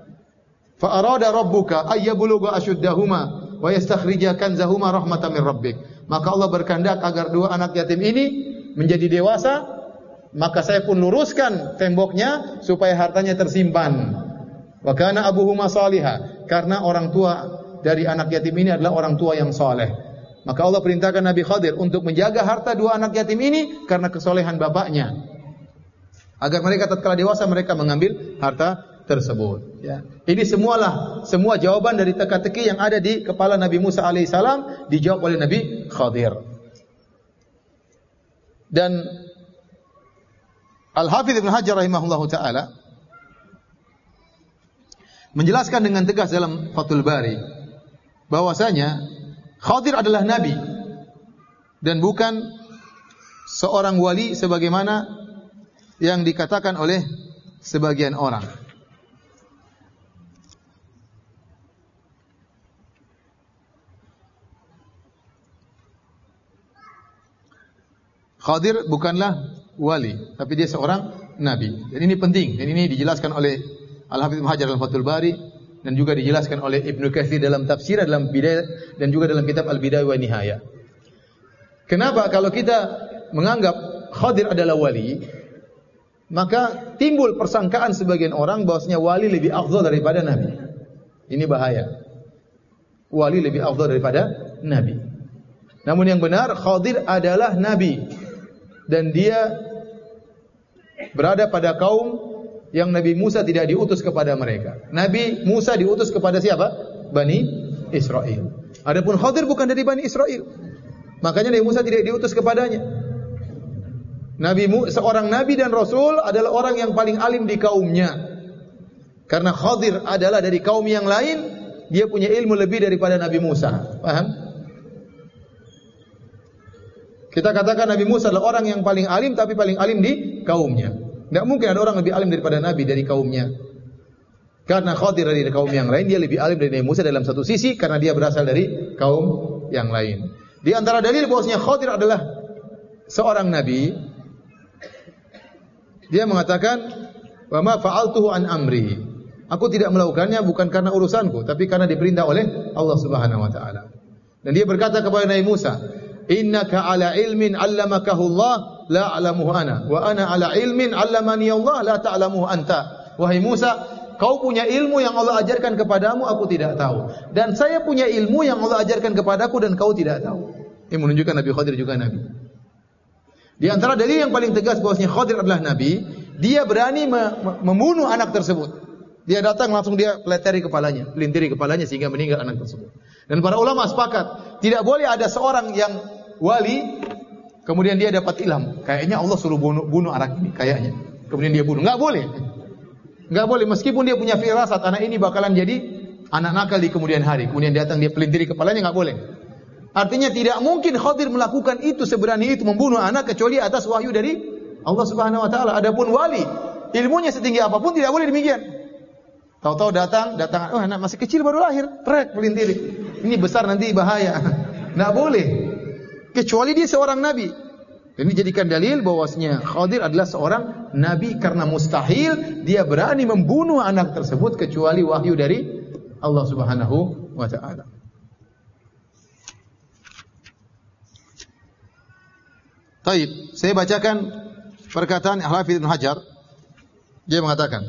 Fa arada rabbuka ay yablugha ashuddahuma wa yastakhrija kanzahuma rahmatan min rabbik. Maka Allah berkehendak agar dua anak yatim ini menjadi dewasa, maka saya pun luruskan temboknya supaya hartanya tersimpan. Wa kana abuhuma salihah, karena orang tua dari anak yatim ini adalah orang tua yang saleh. Maka Allah perintahkan Nabi Khadir untuk menjaga harta dua anak yatim ini karena kesolehan bapaknya. Agar mereka tatkala dewasa mereka mengambil harta tersebut. Ya. Ini semualah semua jawaban dari teka-teki yang ada di kepala Nabi Musa alaihissalam dijawab oleh Nabi Khadir. Dan Al-Hafidz Ibnu Hajar rahimahullahu taala menjelaskan dengan tegas dalam Fathul Bari bahwasanya Khadir adalah nabi dan bukan seorang wali sebagaimana yang dikatakan oleh sebagian orang. Khadir bukanlah wali, tapi dia seorang nabi. Dan ini penting, dan ini dijelaskan oleh Al-Hafidz Ibnu Hajar dalam Fathul Bari dan juga dijelaskan oleh Ibnu Katsir dalam tafsir dalam bidayah dan juga dalam kitab Al-Bidayah wa Nihayah. Kenapa kalau kita menganggap Khadir adalah wali, maka timbul persangkaan sebagian orang bahwasanya wali lebih afdal daripada nabi. Ini bahaya. Wali lebih afdal daripada nabi. Namun yang benar Khadir adalah nabi dan dia berada pada kaum yang Nabi Musa tidak diutus kepada mereka. Nabi Musa diutus kepada siapa? Bani Israel. Adapun Khadir bukan dari Bani Israel. Makanya Nabi Musa tidak diutus kepadanya. Nabi seorang nabi dan rasul adalah orang yang paling alim di kaumnya. Karena Khadir adalah dari kaum yang lain, dia punya ilmu lebih daripada Nabi Musa. Paham? Kita katakan Nabi Musa adalah orang yang paling alim tapi paling alim di kaumnya. Tidak mungkin ada orang lebih alim daripada Nabi dari kaumnya. Karena Khadir dari kaum yang lain, dia lebih alim dari Nabi Musa dalam satu sisi karena dia berasal dari kaum yang lain. Di antara dalil bahwasanya Khadir adalah seorang nabi, dia mengatakan, "Wa ma fa'altuhu an amri." Aku tidak melakukannya bukan karena urusanku, tapi karena diperintah oleh Allah Subhanahu wa taala. Dan dia berkata kepada Nabi Musa, "Innaka ala ilmin 'allamakahu Allah, la 'alamuhu ana, wa ana ala ilmin 'allamani Allah, la ta'lamuhu anta." Wahai Musa, kau punya ilmu yang Allah ajarkan kepadamu, aku tidak tahu. Dan saya punya ilmu yang Allah ajarkan kepadaku dan kau tidak tahu. Ini menunjukkan Nabi Khadir juga nabi. Di antara dalil yang paling tegas bahwasanya Khadir adalah nabi, dia berani me- membunuh anak tersebut. Dia datang langsung dia peleteri kepalanya, pelintiri kepalanya sehingga meninggal anak tersebut. Dan para ulama sepakat, tidak boleh ada seorang yang wali kemudian dia dapat ilham, kayaknya Allah suruh bunuh, bunuh anak ini, kayaknya. Kemudian dia bunuh. Enggak boleh. Enggak boleh meskipun dia punya firasat anak ini bakalan jadi anak nakal di kemudian hari. Kemudian datang dia pelintiri kepalanya, enggak boleh. Artinya tidak mungkin Khadir melakukan itu seberani itu membunuh anak kecuali atas wahyu dari Allah Subhanahu wa taala. Adapun wali, ilmunya setinggi apapun tidak boleh demikian. Tahu-tahu datang, datang, oh anak masih kecil baru lahir, trek pelintiri. Ini besar nanti bahaya. Enggak boleh. Kecuali dia seorang nabi. Ini jadikan dalil bahwasanya Khadir adalah seorang nabi karena mustahil dia berani membunuh anak tersebut kecuali wahyu dari Allah Subhanahu wa taala. Baik, saya bacakan perkataan Al-Hafidz Ibnu Hajar. Dia mengatakan,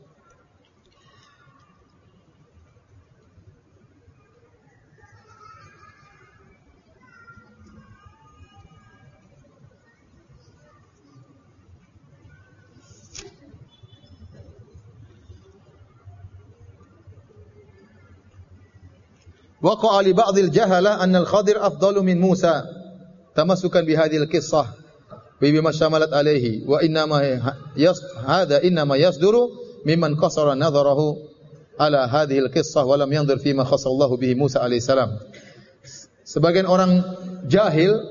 waqa'a li ba'dil jahala anna al-Khadir afdalu min Musa tamassukan bi hadhihi al-qissah wa bima syamalat alayhi wa inna ma yas hadha inna ma yasduru mimman qasara nadharahu ala hadhihi al-qissah wa lam yanzur fi ma khassa Allah bihi Musa alaihi salam. Sebagian orang jahil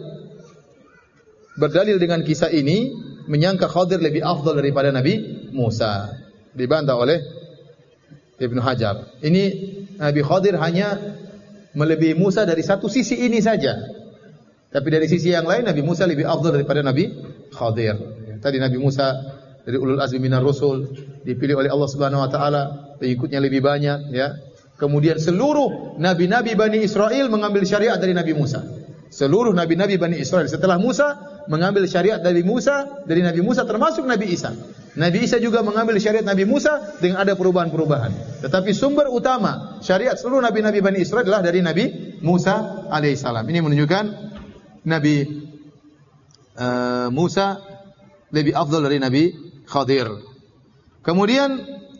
berdalil dengan kisah ini menyangka Khadir lebih afdal daripada Nabi Musa. Dibantah oleh Ibnu Hajar. Ini Nabi Khadir hanya melebihi Musa dari satu sisi ini saja. Tapi dari sisi yang lain Nabi Musa lebih afdal daripada Nabi Khadir. Tadi Nabi Musa dari ulul azmi minar rusul, dipilih oleh Allah Subhanahu wa taala, pengikutnya lebih banyak ya. Kemudian seluruh nabi-nabi Bani Israel mengambil syariat dari Nabi Musa. Seluruh nabi-nabi Bani Israel setelah Musa mengambil syariat dari Musa, dari Nabi Musa termasuk Nabi Isa. Nabi Isa juga mengambil syariat Nabi Musa dengan ada perubahan-perubahan. Tetapi sumber utama syariat seluruh nabi-nabi Bani Israel adalah dari Nabi Musa alaihissalam. Ini menunjukkan Nabi uh, Musa lebih afdal dari Nabi Khadir. Kemudian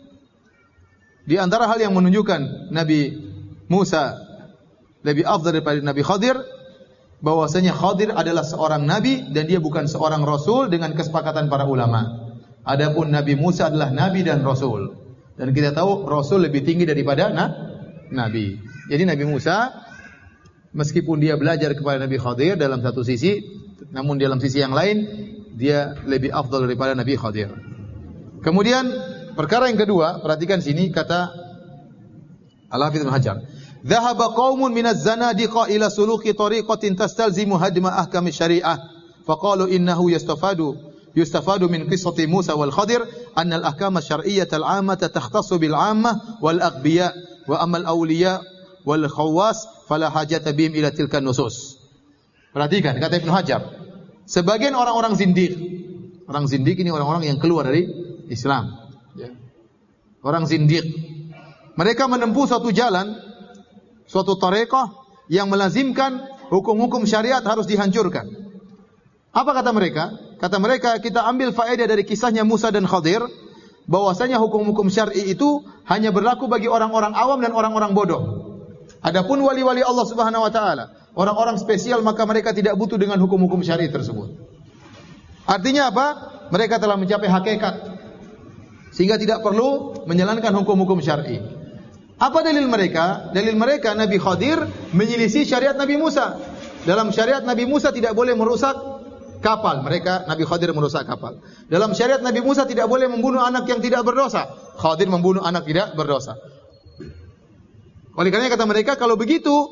di antara hal yang menunjukkan Nabi Musa lebih afdal daripada Nabi Khadir, bahwasanya Khadir adalah seorang nabi dan dia bukan seorang rasul dengan kesepakatan para ulama. Adapun Nabi Musa adalah nabi dan rasul. Dan kita tahu rasul lebih tinggi daripada na, nabi. Jadi Nabi Musa meskipun dia belajar kepada Nabi Khadir dalam satu sisi, namun dalam sisi yang lain dia lebih afdal daripada Nabi Khadir. Kemudian perkara yang kedua, perhatikan sini kata Al-Hafidz Ibnu Hajar. Dhahaba qaumun minaz zanadiqa ila suluki tariqatin tastalzimu hadma ahkam syariah. Faqalu innahu yastafadu yustafadu min qissati Musa wal Khadir anna al-ahkam asy-syar'iyyah al-'ammah takhtassu bil 'ammah wal aghbiya wa amma al-awliya wal khawas fala hajata bihim ila tilka nusus. Perhatikan kata Ibnu Hajar, sebagian orang-orang zindiq, orang zindiq ini orang-orang yang keluar dari Islam ya. Orang zindiq, mereka menempuh suatu jalan, suatu tariqah yang melazimkan hukum-hukum syariat harus dihancurkan. Apa kata mereka? Kata mereka, kita ambil faedah dari kisahnya Musa dan Khadir, bahwasanya hukum-hukum syar'i itu hanya berlaku bagi orang-orang awam dan orang-orang bodoh. Adapun wali-wali Allah Subhanahu wa taala, orang-orang spesial, maka mereka tidak butuh dengan hukum-hukum syar'i tersebut. Artinya apa? Mereka telah mencapai hakikat sehingga tidak perlu menjalankan hukum-hukum syar'i. Apa dalil mereka? Dalil mereka Nabi Khadir menyelisih syariat Nabi Musa. Dalam syariat Nabi Musa tidak boleh merusak kapal, mereka Nabi Khadir merusak kapal. Dalam syariat Nabi Musa tidak boleh membunuh anak yang tidak berdosa, Khadir membunuh anak tidak berdosa. Oleh karena kata mereka, kalau begitu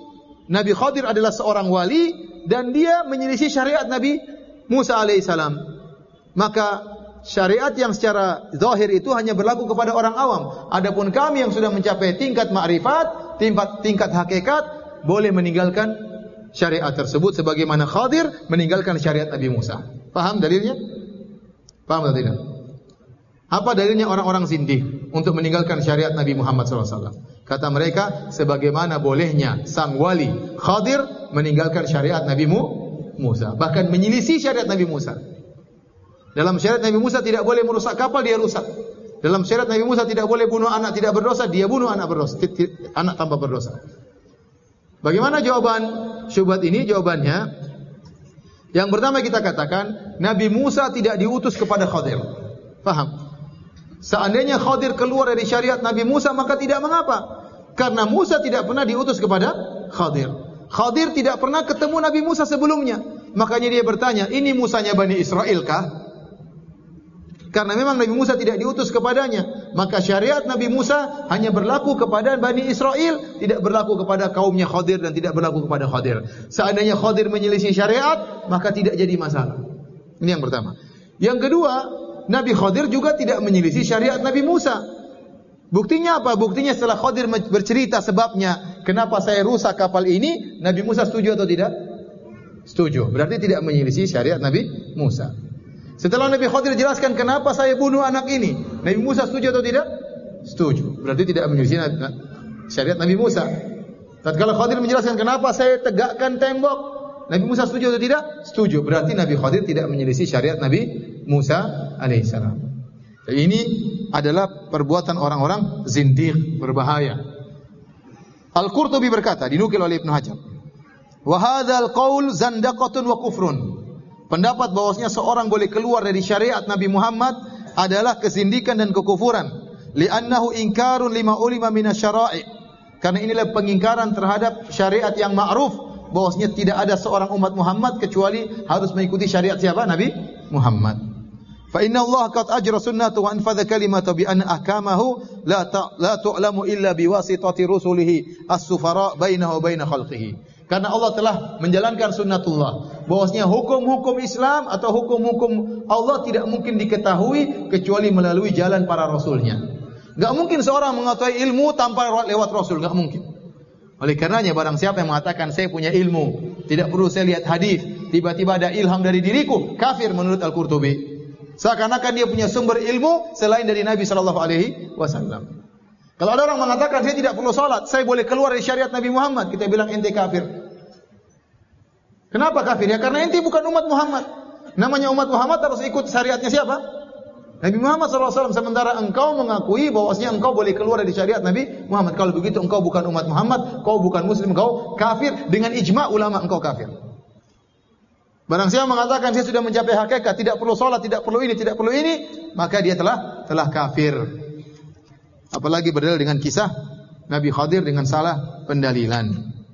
Nabi Khadir adalah seorang wali dan dia menyelisih syariat Nabi Musa alaihissalam. Maka syariat yang secara zahir itu hanya berlaku kepada orang awam. Adapun kami yang sudah mencapai tingkat ma'rifat, tingkat tingkat hakikat, boleh meninggalkan syariat tersebut sebagaimana Khadir meninggalkan syariat Nabi Musa. Paham dalilnya? Paham atau tidak? Apa dalilnya orang-orang zindiq untuk meninggalkan syariat Nabi Muhammad sallallahu alaihi wasallam? Kata mereka, sebagaimana bolehnya sang wali Khadir meninggalkan syariat Nabi Musa, bahkan menyelisih syariat Nabi Musa. Dalam syariat Nabi Musa tidak boleh merusak kapal, dia rusak. Dalam syariat Nabi Musa tidak boleh bunuh anak tidak berdosa, dia bunuh anak berdosa, anak tanpa berdosa. Bagaimana jawaban syubhat ini? Jawabannya, yang pertama kita katakan, Nabi Musa tidak diutus kepada Khadir. Paham? Seandainya Khadir keluar dari syariat Nabi Musa, maka tidak mengapa. Karena Musa tidak pernah diutus kepada Khadir. Khadir tidak pernah ketemu Nabi Musa sebelumnya. Makanya dia bertanya, ini Musanya Bani Israel kah? Karena memang Nabi Musa tidak diutus kepadanya. Maka syariat Nabi Musa hanya berlaku kepada Bani Israel, tidak berlaku kepada kaumnya Khadir dan tidak berlaku kepada Khadir. Seandainya Khadir menyelisih syariat, maka tidak jadi masalah. Ini yang pertama. Yang kedua, Nabi Khadir juga tidak menyelisih syariat Nabi Musa. Buktinya apa? Buktinya setelah Khadir bercerita sebabnya, kenapa saya rusak kapal ini, Nabi Musa setuju atau tidak? Setuju. Berarti tidak menyelisih syariat Nabi Musa. Setelah Nabi Khadir jelaskan kenapa saya bunuh anak ini, Nabi Musa setuju atau tidak? Setuju. Berarti tidak menyelisih syariat Nabi Musa. Tatkala Khadir menjelaskan kenapa saya tegakkan tembok, Nabi Musa setuju atau tidak? Setuju. Berarti Nabi Khadir tidak menyelisih syariat Nabi Musa alaihissalam. Ini adalah perbuatan orang-orang zindiq, berbahaya. Al-Qurtubi berkata, dinukil oleh Ibnu Hajar, wa hadzal qaul zandaqatun wa kufrun. Pendapat bahwasanya seorang boleh keluar dari syariat Nabi Muhammad adalah kezindikan dan kekufuran. Li'annahu inkarun lima ulima minasyara'i. Karena inilah pengingkaran terhadap syariat yang ma'ruf, bahwasanya tidak ada seorang umat Muhammad kecuali harus mengikuti syariat siapa? Nabi Muhammad. Fa inna Allah qad ajra sunnatahu wa anfadha kalimatahu bi anna ahkamahu la ta, la tu'lamu illa biwasitati rusulihi as-sufara bainahu wa bain khalqihi. Karena Allah telah menjalankan sunnatullah, bahwasanya hukum-hukum Islam atau hukum-hukum Allah tidak mungkin diketahui kecuali melalui jalan para rasulnya. Enggak mungkin seorang mengetahui ilmu tanpa lewat rasul, enggak mungkin. Oleh karenanya barang siapa yang mengatakan saya punya ilmu, tidak perlu saya lihat hadis, tiba-tiba ada ilham dari diriku, kafir menurut Al-Qurtubi. Seakan-akan dia punya sumber ilmu selain dari Nabi sallallahu alaihi wasallam. Kalau ada orang mengatakan saya tidak perlu salat, saya boleh keluar dari syariat Nabi Muhammad, kita bilang ente kafir. Kenapa kafir? Ya karena ente bukan umat Muhammad. Namanya umat Muhammad harus ikut syariatnya siapa? Nabi Muhammad sallallahu alaihi wasallam. Sementara engkau mengakui bahwasanya engkau boleh keluar dari syariat Nabi Muhammad. Kalau begitu engkau bukan umat Muhammad, kau bukan muslim, engkau kafir. Dengan ijma' ulama engkau kafir. Barang siapa mengatakan saya sudah mencapai hakikat, tidak perlu salat, tidak perlu ini, tidak perlu ini, maka dia telah telah kafir. Apalagi berdalil dengan kisah Nabi Khadir dengan salah pendalilan.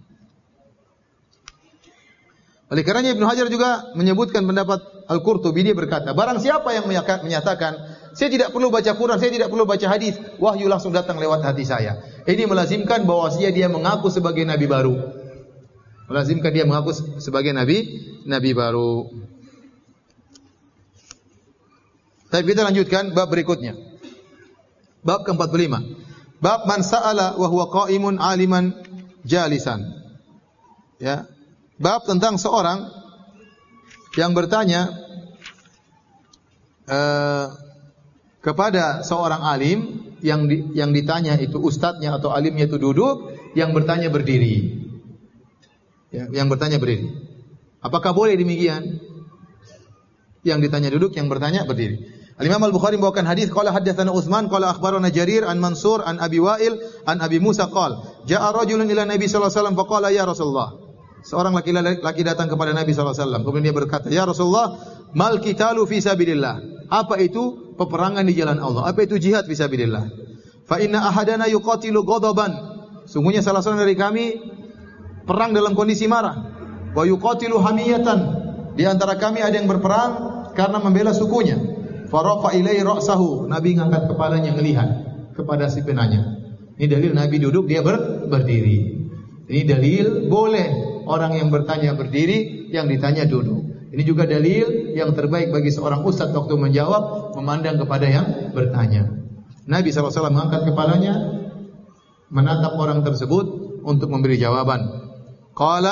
Oleh karenanya Ibnu Hajar juga menyebutkan pendapat Al-Qurtubi, dia berkata, barang siapa yang menyatakan saya tidak perlu baca Quran, saya tidak perlu baca hadis, wahyu langsung datang lewat hati saya. Ini melazimkan bahwasanya dia mengaku sebagai nabi baru. Melazimkan dia mengaku sebagai nabi nabi baru. Tapi kita lanjutkan bab berikutnya. Bab ke empat puluh lima. Bab man sa'ala wa huwa qa'imun 'aliman jalisan. Ya. Bab tentang seorang yang bertanya uh, kepada seorang alim yang di, yang ditanya itu ustadznya atau alimnya itu duduk, yang bertanya berdiri. Ya, yang bertanya berdiri. Apakah boleh demikian? Yang ditanya duduk, yang bertanya berdiri. Al-Imam Al-Bukhari membawakan hadis, qala haddatsana Utsman qala akhbarana Jarir an Mansur an Abi Wa'il an Abi Musa qala jaa'a rajulun ila Nabi sallallahu alaihi wasallam faqala ya Rasulullah. Seorang laki-laki datang kepada Nabi sallallahu alaihi wasallam. Kemudian dia berkata, "Ya Rasulullah, mal qitalu fi sabilillah." Apa itu peperangan di jalan Allah? Apa itu jihad fi sabilillah? Fa inna ahadana yuqatilu ghadaban. Sungguhnya salah seorang dari kami perang dalam kondisi marah. Wa yuqatilu hamiyatan. Di antara kami ada yang berperang karena membela sukunya. Farafa ilai ra'sahu. Nabi ngangkat kepalanya melihat kepada si penanya. Ini dalil Nabi duduk, dia ber, berdiri. Ini dalil boleh orang yang bertanya berdiri, yang ditanya duduk. Ini juga dalil yang terbaik bagi seorang ustaz waktu menjawab, memandang kepada yang bertanya. Nabi shallallahu alaihi wasallam mengangkat kepalanya, menatap orang tersebut untuk memberi jawaban. Qala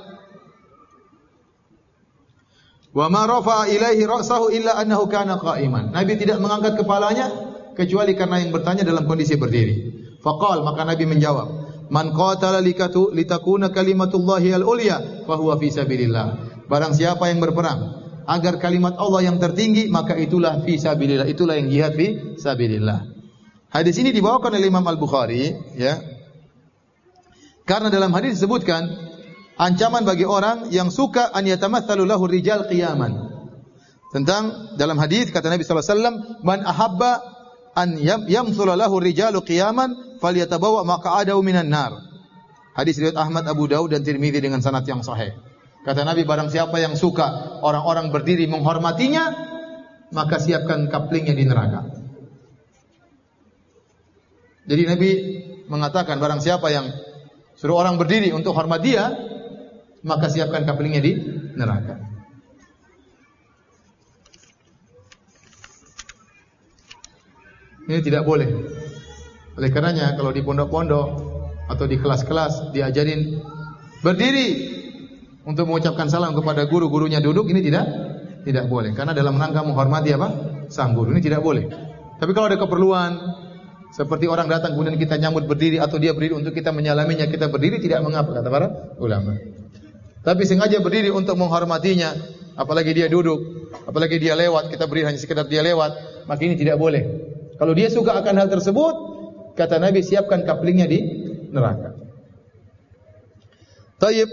wa ma rafa'a ilaihi ra'sahu illa annahu kana qa'iman. Nabi tidak mengangkat kepalanya kecuali karena yang bertanya dalam kondisi berdiri. Faqal, maka Nabi menjawab, man qatala likatu litakuna kalimatullahi al-ulya fa huwa fi sabilillah. Barang siapa yang berperang agar kalimat Allah yang tertinggi, maka itulah fi sabilillah, itulah yang jihad fi sabilillah. Hadis ini dibawakan oleh Imam Al-Bukhari, ya. Karena dalam hadis disebutkan ancaman bagi orang yang suka an yatamatsalu lahu rijal qiyaman. Tentang dalam hadis kata Nabi sallallahu alaihi wasallam, man ahabba an yamthula lahu rijalu qiyaman falyatabawa maq'adahu minan nar. Hadis riwayat Ahmad, Abu Daud dan Tirmizi dengan sanad yang sahih. Kata Nabi, barang siapa yang suka orang-orang berdiri menghormatinya, maka siapkan kaplingnya di neraka. Jadi Nabi mengatakan barang siapa yang suruh orang berdiri untuk hormat dia, maka siapkan kaplingnya di neraka. Ini tidak boleh. Oleh karenanya kalau di pondok-pondok atau di kelas-kelas diajarin berdiri untuk mengucapkan salam kepada guru, gurunya duduk, ini tidak tidak boleh. Karena dalam rangka menghormati apa? Sang guru. Ini tidak boleh. Tapi kalau ada keperluan, seperti orang datang kemudian kita nyambut berdiri atau dia berdiri untuk kita menyalaminya, kita berdiri, tidak mengapa, kata para ulama. Tapi sengaja berdiri untuk menghormatinya, apalagi dia duduk, apalagi dia lewat, kita berdiri hanya sekedar dia lewat, maka ini tidak boleh. Kalau dia suka akan hal tersebut, kata Nabi, siapkan kaplingnya di neraka. Taib.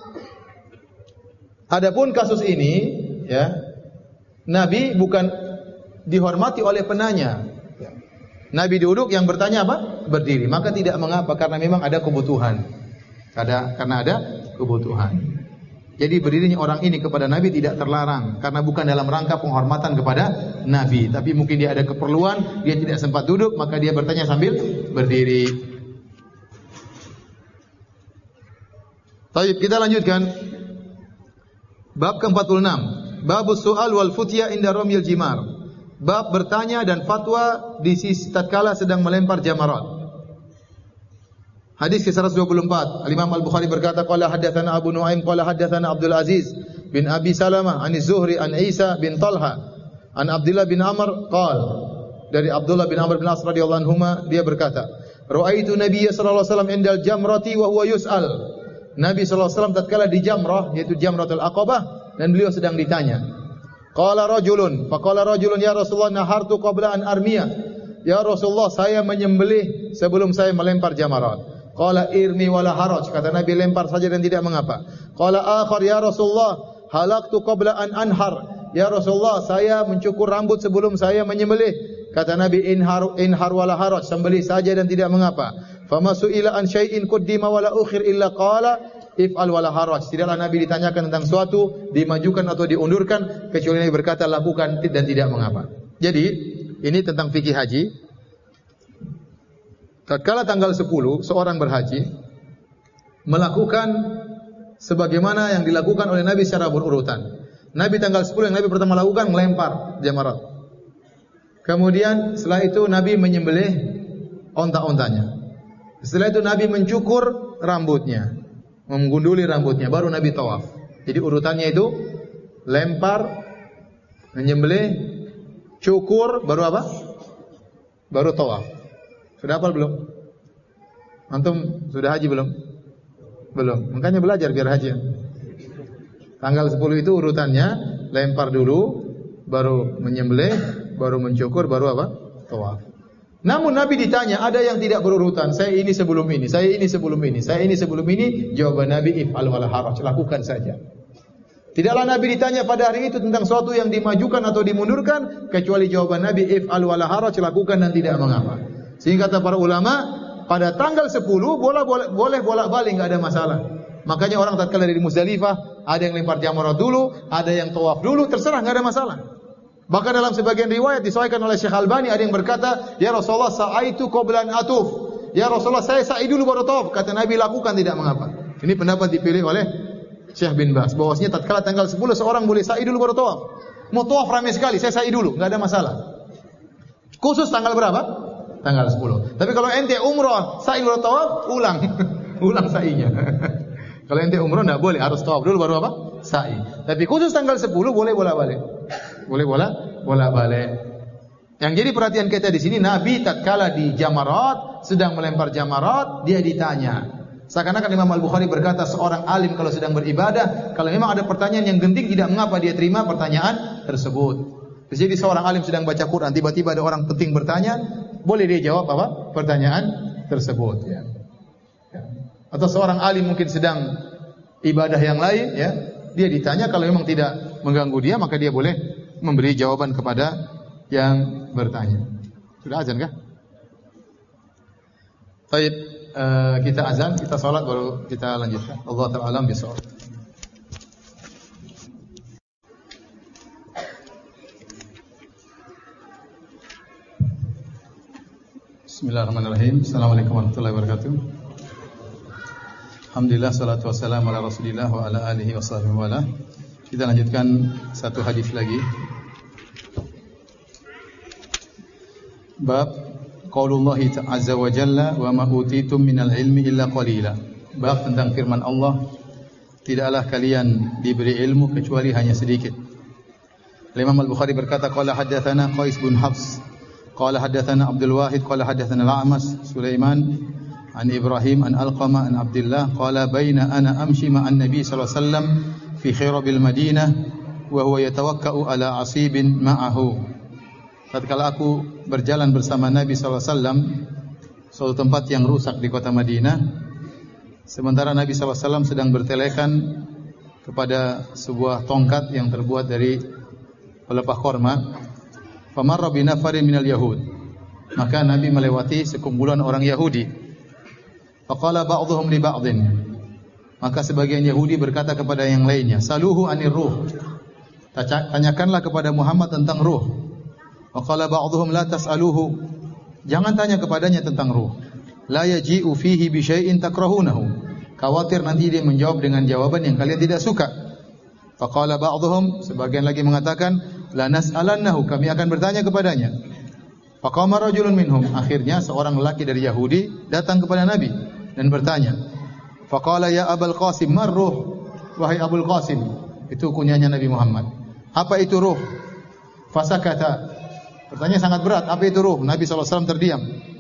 Adapun kasus ini, ya, Nabi bukan dihormati oleh penanya. Nabi duduk, yang bertanya apa? Berdiri. Maka tidak mengapa, karena memang ada kebutuhan. Ada, karena ada kebutuhan. Jadi berdirinya orang ini kepada Nabi tidak terlarang, karena bukan dalam rangka penghormatan kepada Nabi. Tapi mungkin dia ada keperluan, dia tidak sempat duduk, maka dia bertanya sambil berdiri. Baik, kita lanjutkan. Bab ke empat puluh enam. Babus su'al wal futya inda ramyil jimar. Bab bertanya dan fatwa di sisi tatkala sedang melempar jamarat. Hadis ke seratus dua puluh empat. Al-Imam Al-Bukhari berkata, qala haddatsana Abu Nuaim qala haddatsana Abdul Aziz bin Abi Salamah an Az-Zuhri an Isa bin Talha an Abdullah bin Amr qala, dari Abdullah bin Amr bin As radhiyallahu anhuma, dia berkata, ra'aitu Nabiyya sallallahu alaihi wasallam indal jamrati wa huwa yus'al. Nabi sallallahu alaihi wasallam tatkala di jamrah, yaitu Jamratul Aqabah, dan beliau sedang ditanya. Qala rajulun, faqala rajulun ya Rasulullah nahartu qabla an armiya. Ya Rasulullah, saya menyembelih sebelum saya melempar jamarat. Qala irmi wala haraj, kata Nabi, lempar saja dan tidak mengapa. Qala akhar ya Rasulullah halaqtu qabla an anhar. Ya Rasulullah, saya mencukur rambut sebelum saya menyembelih. Kata Nabi, inhar inhar wala haraj, sembelih saja dan tidak mengapa. Fama su'ila an syai'in quddima wala ukhir illa qala if'al wala haraj. Tidaklah Nabi ditanyakan tentang suatu dimajukan atau diundurkan kecuali Nabi berkata lakukan dan tidak mengapa. Jadi ini tentang fikih haji. Tatkala tanggal sepuluh seorang berhaji melakukan sebagaimana yang dilakukan oleh Nabi secara berurutan. Nabi tanggal sepuluh yang Nabi pertama lakukan melempar jamarat. Kemudian setelah itu Nabi menyembelih onta-ontanya. Setelah itu Nabi mencukur rambutnya, menggunduli rambutnya, baru Nabi tawaf. Jadi urutannya itu lempar, menyembelih, cukur, baru apa? Baru tawaf. Sudah hafal belum? Antum sudah haji belum? Belum. Makanya belajar biar haji. Tanggal sepuluh itu urutannya, lempar dulu, baru menyembelih, baru mencukur, baru apa? Tawaf. Namun Nabi ditanya, ada yang tidak berurutan. Saya ini sebelum ini, saya ini sebelum ini, saya ini sebelum ini. Jawaban Nabi, if'al wala haraj, lakukan saja. Tidaklah Nabi ditanya pada hari itu tentang sesuatu yang dimajukan atau dimundurkan, kecuali jawaban Nabi, if'al wala haraj, lakukan dan tidak mengapa. Sehingga kata para ulama, pada tanggal sepuluh boleh boleh boleh bolak-balik, enggak ada masalah. Makanya orang tatkala dari Muzdalifah, ada yang lempar jamarat dulu, ada yang tawaf dulu, terserah, enggak ada masalah. Bahkan dalam sebagian riwayat disahihkan oleh Syekh Albani, ada yang berkata, "Ya Rasulullah, sa'aitu qabla an atuf." Ya Rasulullah, saya sa'i dulu baru tawaf. Kata Nabi, lakukan, tidak mengapa. Ini pendapat dipilih oleh Syekh bin Baz. Bahwasanya tatkala tanggal sepuluh seorang boleh sa'i dulu baru tawaf. Mau tawaf ramai sekali, saya sa'i dulu, enggak ada masalah. Khusus tanggal berapa? Tanggal sepuluh. Tapi kalau ente umrah, sa'i baru tawaf, ulang. ulang sa'inya. Kalau ente umrah enggak boleh, harus tawaf dulu baru apa? Sa'i. Tapi khusus tanggal sepuluh boleh bolak-balik. Boleh bola bolak-balik. Yang jadi perhatian kita di sini, Nabi tatkala di Jamarat sedang melempar jamarat, dia ditanya. Seakan-akan Imam Al-Bukhari berkata, seorang alim kalau sedang beribadah, kalau memang ada pertanyaan yang genting, tidak mengapa dia terima pertanyaan tersebut. Jadi seorang alim sedang baca Quran, tiba-tiba ada orang penting bertanya, boleh dia jawab apa? Pertanyaan tersebut. Ya. Atau seorang alim mungkin sedang ibadah yang lain, ya, dia ditanya, kalau memang tidak mengganggu dia, maka dia boleh memberi jawaban kepada yang bertanya. Sudah azan kah? Baik, uh, kita azan, kita salat baru kita lanjutkan. Allah Ta'ala alam bisawab. Bismillahirrahmanirrahim. Assalamualaikum warahmatullahi wabarakatuh. Alhamdulillah, salatu wassalamu ala Rasulillah wa ala alihi wa sahbihi wa ala. Kita lanjutkan satu hadis lagi. Bab qaulullah azza wa jalla wa ma utitum minal ilmi illa qalila. Bab tentang firman Allah, tidaklah kalian diberi ilmu kecuali hanya sedikit. Imam Al-Bukhari berkata, qala haddatsana Qais bin Hafs, qala haddatsana Abdul Wahid, qala haddatsana Al-A'mas Sulaiman an Ibrahim an Alqama an Abdullah, qala baina ana amshi ma'an Nabi sallallahu alaihi wasallam fi khirabil Madinah wa huwa yatawakka'u ala asibin ma'ahu. Tatkala aku berjalan bersama Nabi sallallahu alaihi wasallam suatu tempat yang rusak di kota Madinah, sementara Nabi sallallahu alaihi wasallam sedang bertelekan kepada sebuah tongkat yang terbuat dari pelepah korma. Famarra bi nafarin minal yahud. Maka Nabi melewati sekumpulan orang Yahudi. Faqala ba'dhum li ba'dhin. Maka sebagian Yahudi berkata kepada yang lainnya, saluhu anir ruh. Tanyakanlah kepada Muhammad tentang ruh. Wa qala ba'dhum la tas'aluhu. Jangan tanya kepadanya tentang ruh. La yaji'u fihi bi syai'in takrahunahu. Khawatir nanti dia menjawab dengan jawaban yang kalian tidak suka. Fa qala ba'dhum, sebagian lagi mengatakan, la nas'alannahu, kami akan bertanya kepadanya. Fa qama rajulun minhum, akhirnya seorang lelaki dari Yahudi datang kepada Nabi dan bertanya. Fa qala ya Abul Qasim, mar ruh? Wahai Abul Qasim, itu kunyanya Nabi Muhammad. Apa itu ruh? Fasakata. Pertanyaan sangat berat, apa itu ruh? Nabi sallallahu alaihi wasallam terdiam.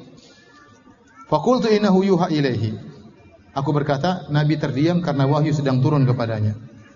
Faqultu innahu yuha ilaihi. Aku berkata, Nabi terdiam karena wahyu sedang turun kepadanya.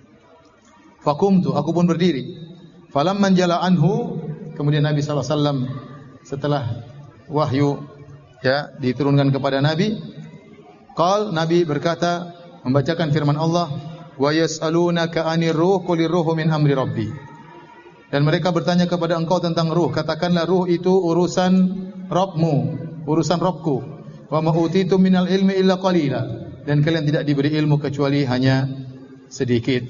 Faqumtu, aku pun berdiri. Falamman jala anhu, kemudian Nabi sallallahu alaihi wasallam setelah wahyu ya diturunkan kepada Nabi, qal, Nabi berkata, membacakan firman Allah, wa yas'alunaka 'anir ruh qulir ruhu min amri rabbi. Dan mereka bertanya kepada engkau tentang ruh, katakanlah ruh itu urusan Rabbmu, urusan Rabbku. Wa ma utitum minal ilmi illa qalila. Dan kalian tidak diberi ilmu kecuali hanya sedikit.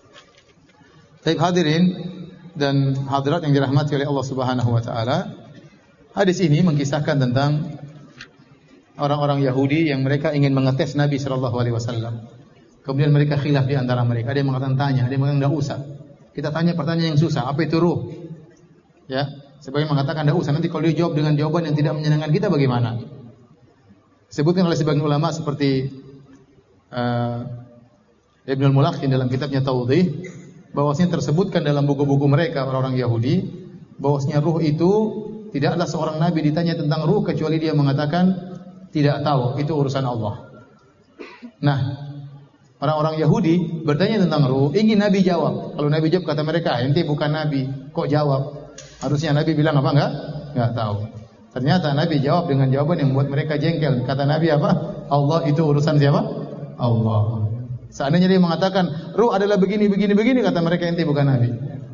Baik hadirin dan hadirat yang dirahmati oleh Allah Subhanahu wa taala, hadis ini mengisahkan tentang orang-orang Yahudi yang mereka ingin mengetes Nabi sallallahu alaihi wasallam. Kemudian mereka khilaf di antara mereka. Ada yang mengatakan tanya, ada yang mengatakan enggak usah. Kita tanya pertanyaan yang susah, apa itu ruh? Ya, sebagian mengatakan enggak usah, nanti kalau dia jawab dengan jawaban yang tidak menyenangkan kita bagaimana? Disebutkan oleh sebagian ulama seperti uh, Ibnul Mulaqin dalam kitabnya Tawdih, bahwasanya tersebutkan dalam buku-buku mereka orang-orang Yahudi, bahwasanya ruh itu tidaklah seorang nabi ditanya tentang ruh kecuali dia mengatakan tidak tahu, itu urusan Allah. Nah, orang-orang Yahudi bertanya tentang ruh, ingin Nabi jawab. Kalau Nabi jawab, kata mereka, ente bukan Nabi, kok jawab? Harusnya Nabi bilang apa? Enggak? Enggak tahu. Ternyata Nabi jawab dengan jawaban yang membuat mereka jengkel. Kata Nabi apa? Allah itu urusan siapa? Allah. Seandainya dia mengatakan, ruh adalah begini, begini, begini, kata mereka, ente bukan Nabi.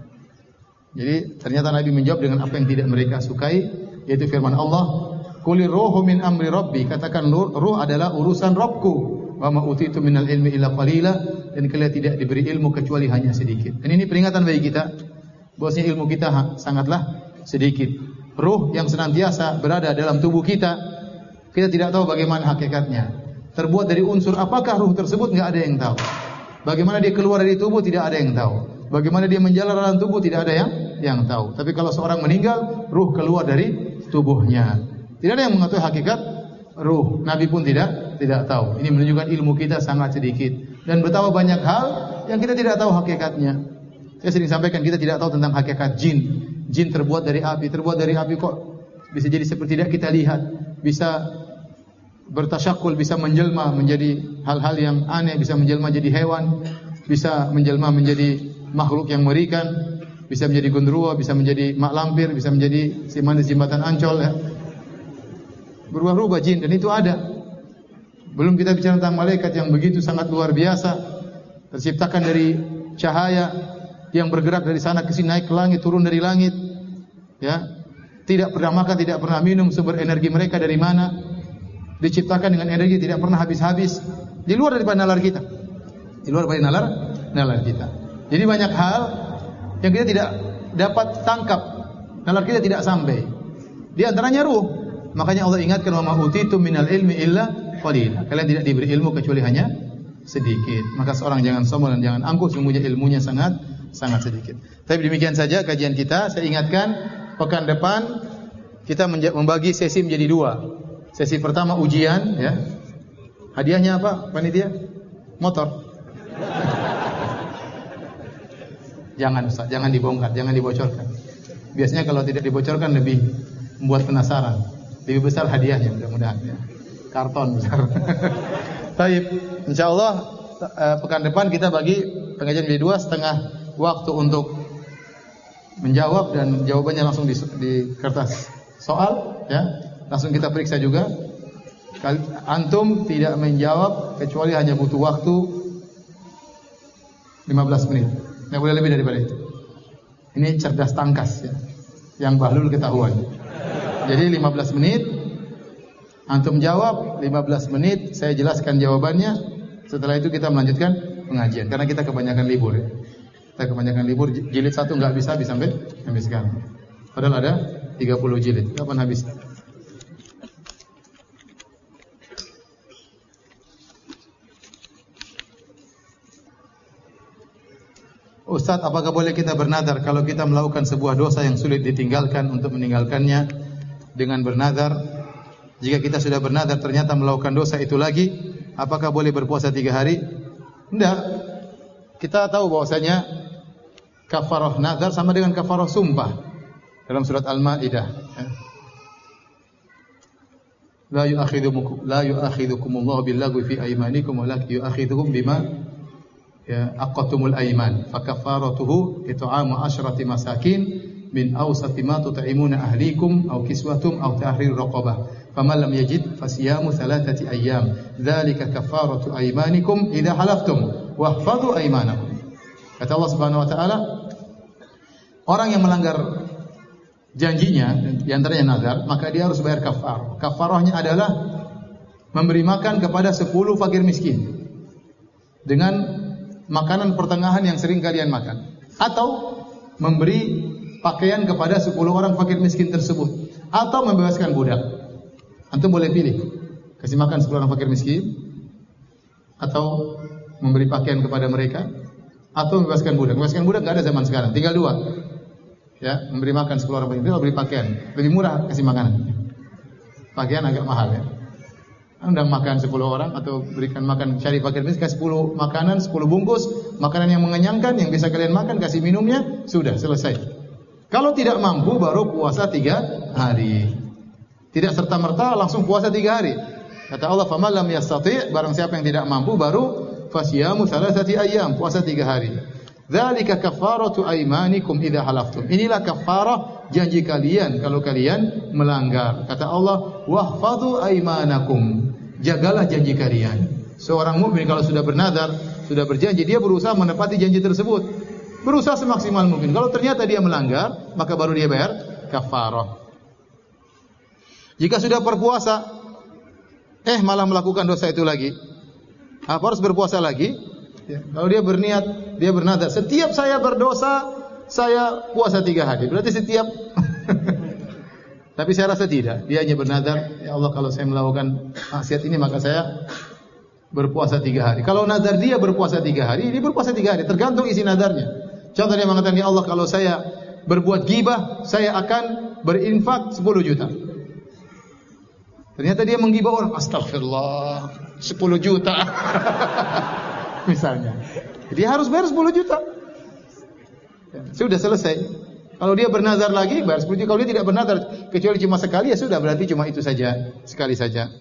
Jadi ternyata Nabi menjawab dengan apa yang tidak mereka sukai, yaitu firman Allah, Qulir ruhu min amri rabbi, katakan ruh adalah urusan Rabbku. Wa ma utitu minal ilmi illa qalila, dan kalian tidak diberi ilmu kecuali hanya sedikit. Dan ini peringatan bagi kita bahwasanya ilmu kita sangatlah sedikit. Ruh yang senantiasa berada dalam tubuh kita, kita tidak tahu bagaimana hakikatnya. terbuat dari unsur apakah ruh tersebut, enggak ada yang tahu. Bagaimana dia keluar dari tubuh tidak ada yang tahu. Bagaimana dia menjalar dalam tubuh tidak ada yang yang tahu. Tapi kalau seorang meninggal, ruh keluar dari tubuhnya. Tidak ada yang mengetahui hakikat ruh. Nabi pun tidak tidak tahu. Ini menunjukkan ilmu kita sangat sedikit dan betapa banyak hal yang kita tidak tahu hakikatnya. Saya sering sampaikan kita tidak tahu tentang hakikat jin. Jin terbuat dari api, terbuat dari api kok bisa jadi seperti tidak kita lihat, bisa bertasyakul, bisa menjelma menjadi hal-hal yang aneh, bisa menjelma jadi hewan, bisa menjelma menjadi makhluk yang mengerikan, bisa menjadi genderuwo, bisa menjadi mak lampir, bisa menjadi si manis jembatan Ancol ya. Berubah-ubah jin dan itu ada. Belum kita bicara tentang malaikat yang begitu sangat luar biasa, terciptakan dari cahaya yang bergerak dari sana ke sini, naik ke langit, turun dari langit. Ya. Tidak pernah makan, tidak pernah minum, sumber energi mereka dari mana? Diciptakan dengan energi tidak pernah habis-habis, di luar daripada nalar kita. Di luar daripada nalar nalar kita. Jadi banyak hal yang kita tidak dapat tangkap, nalar kita tidak sampai. Di antaranya ruh. Makanya Allah ingatkan, wa ma utitum minal ilmi illa qalil. Kalian tidak diberi ilmu kecuali hanya sedikit. Maka seorang jangan sombong dan jangan angkuh, sungguhnya ilmunya sangat sangat sedikit. Tapi demikian saja kajian kita. Saya ingatkan, pekan depan kita membagi sesi menjadi dua. Sesi pertama ujian, ya. Hadiahnya apa, panitia? Motor. Jangan Ustaz, jangan dibongkar, jangan dibocorkan. Biasanya kalau tidak dibocorkan lebih membuat penasaran. Lebih besar hadiahnya mudah-mudahan ya. Karton besar. Baik, insyaallah pekan depan kita bagi pengajian menjadi dua, setengah waktu untuk menjawab dan jawabannya langsung di, di kertas soal ya. Langsung kita periksa juga. Antum tidak menjawab kecuali hanya butuh waktu lima belas menit. Tidak boleh lebih daripada itu. Ini cerdas tangkas ya. Yang bahlul ketahuan. Jadi lima belas menit antum jawab, lima belas menit saya jelaskan jawabannya. Setelah itu kita melanjutkan pengajian karena kita kebanyakan libur ya. Kita kebanyakan libur, jilid satu enggak bisa habis sampai habis sekarang. Padahal ada tiga puluh jilid. Kapan habis? Ustaz, apakah boleh kita bernazar kalau kita melakukan sebuah dosa yang sulit ditinggalkan untuk meninggalkannya dengan bernazar? Jika kita sudah bernazar ternyata melakukan dosa itu lagi, apakah boleh berpuasa tiga hari? Tidak. Kita tahu bahwasanya kafarah nazar sama dengan kafarah sumpah dalam surat Al-Maidah. La yu'akhidhukum la yu'akhidhukumullahu billaghwi fi aymanikum walakin yu'akhidhukum bima ya aqatumul aiman fa kafaratuhu it'amu asyrati masakin min awsati ma tut'imuna ahlikum aw kiswatum aw tahrir raqabah faman lam yajid fasiyamu thalathati ayyam dzalika kafaratu aymanikum idza halaftum wahfadhu aymanakum. Kata Allah Subhanahu wa taala, orang yang melanggar janjinya di antaranya nazar, maka dia harus bayar kafar. Kafarahnya adalah memberi makan kepada sepuluh fakir miskin dengan makanan pertengahan yang sering kalian makan, atau memberi pakaian kepada sepuluh orang fakir miskin tersebut, atau membebaskan budak. Antum boleh pilih, kasih makan sepuluh orang fakir miskin, atau memberi pakaian kepada mereka, atau membebaskan budak. Membebaskan budak enggak ada zaman sekarang, tinggal dua. Ya, memberi makan sepuluh orang fakir miskin atau beri pakaian. Lebih murah kasih makanan. Pakaian agak mahal ya. Anda makan sepuluh orang atau berikan makan, cari fakir miskin, kasih sepuluh makanan, sepuluh bungkus, makanan yang mengenyangkan, yang bisa kalian makan, kasih minumnya, sudah selesai. Kalau tidak mampu baru puasa tiga hari. Tidak serta-merta langsung puasa tiga hari. Kata Allah, "Faman lam yastati'", barang siapa yang tidak mampu baru fasyamu thalathati ayyam, puasa tiga hari. Dzalika kafaratu aymanikum idza halaftum. Inilah kafarah janji kalian kalau kalian melanggar. Kata Allah, "Wahfadhu aymanakum." Jagalah janji kalian. Seorang mukmin kalau sudah bernazar, sudah berjanji, dia berusaha menepati janji tersebut. Berusaha semaksimal mungkin. Kalau ternyata dia melanggar, maka baru dia bayar kafarah. Jika sudah berpuasa, eh malah melakukan dosa itu lagi, apa harus berpuasa lagi? Ya. Kalau dia berniat, dia bernazar, setiap saya berdosa, saya puasa tiga hari. Berarti setiap tapi saya rasa tidak. Dia hanya bernazar, ya Allah kalau saya melakukan maksiat ini maka saya berpuasa tiga hari. Kalau nazar dia berpuasa tiga hari, ini berpuasa tiga hari. Tergantung isi nazarnya. Contoh dia mengatakan, ya Allah, kalau saya berbuat ghibah, saya akan berinfak sepuluh juta. Ternyata dia menggibah orang. Astagfirullah, sepuluh juta. Misalnya. Dia harus bayar sepuluh juta. Ya, sudah selesai. Kalau dia bernazar lagi, bayar sepuluh juta. Kalau dia tidak bernazar, kecuali cuma sekali, ya sudah, berarti cuma itu saja. Sekali saja.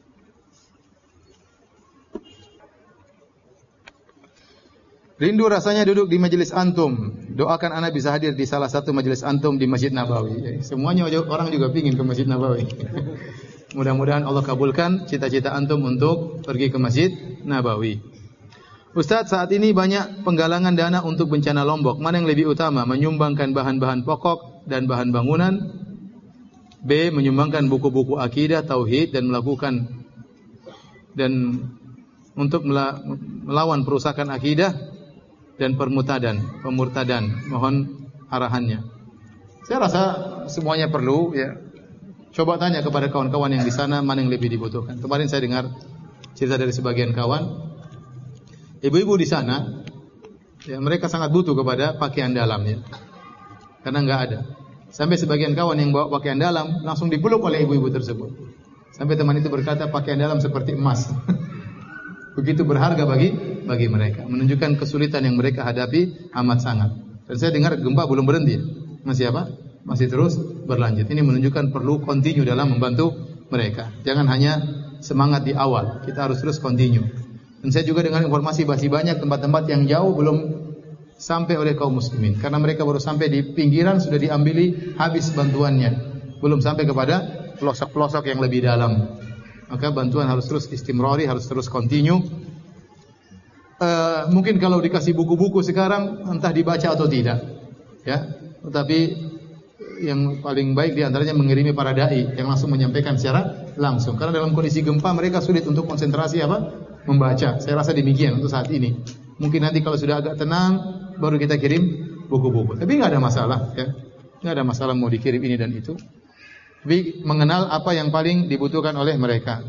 Rindu rasanya duduk di majelis antum. Doakan ana bisa hadir di salah satu majelis antum di Masjid Nabawi. Semuanya orang juga pingin ke Masjid Nabawi. Mudah-mudahan Allah kabulkan cita-cita antum untuk pergi ke Masjid Nabawi. Ustaz, saat ini banyak penggalangan dana untuk bencana Lombok. Mana yang lebih utama? Menyumbangkan bahan-bahan pokok dan bahan bangunan? B. Menyumbangkan buku-buku akidah, tauhid dan melakukan dan untuk melawan perusakan akidah dan permutadan, pemurtadan. Mohon arahannya. Saya rasa semuanya perlu, ya. Coba tanya kepada kawan-kawan yang di sana mana yang lebih dibutuhkan. Kemarin saya dengar cerita dari sebagian kawan, ibu-ibu di sana, ya, mereka sangat butuh kepada pakaian dalam, ya. Karena enggak ada. Sampai sebagian kawan yang bawa pakaian dalam langsung dipeluk oleh ibu-ibu tersebut. Sampai teman itu berkata pakaian dalam seperti emas. Begitu berharga bagi bagi mereka, menunjukkan kesulitan yang mereka hadapi amat sangat. Dan saya dengar gempa belum berhenti. Masih apa? Masih terus berlanjut. Ini menunjukkan perlu continue dalam membantu mereka. Jangan hanya semangat di awal, kita harus terus continue. Dan saya juga dengar informasi masih banyak tempat-tempat yang jauh belum sampai oleh kaum muslimin. Karena mereka baru sampai di pinggiran sudah diambili habis bantuannya. Belum sampai kepada pelosok-pelosok yang lebih dalam. Maka bantuan harus terus istimrari, harus terus continue. Uh, mungkin kalau dikasih buku-buku sekarang entah dibaca atau tidak, ya. Tetapi yang paling baik di antaranya mengirimi para dai yang langsung menyampaikan secara langsung. Karena dalam kondisi gempa mereka sulit untuk konsentrasi apa? Membaca. Saya rasa demikian untuk saat ini. Mungkin nanti kalau sudah agak tenang baru kita kirim buku-buku. Tapi enggak ada masalah, ya. Enggak ada masalah mau dikirim ini dan itu. Tapi mengenal apa yang paling dibutuhkan oleh mereka.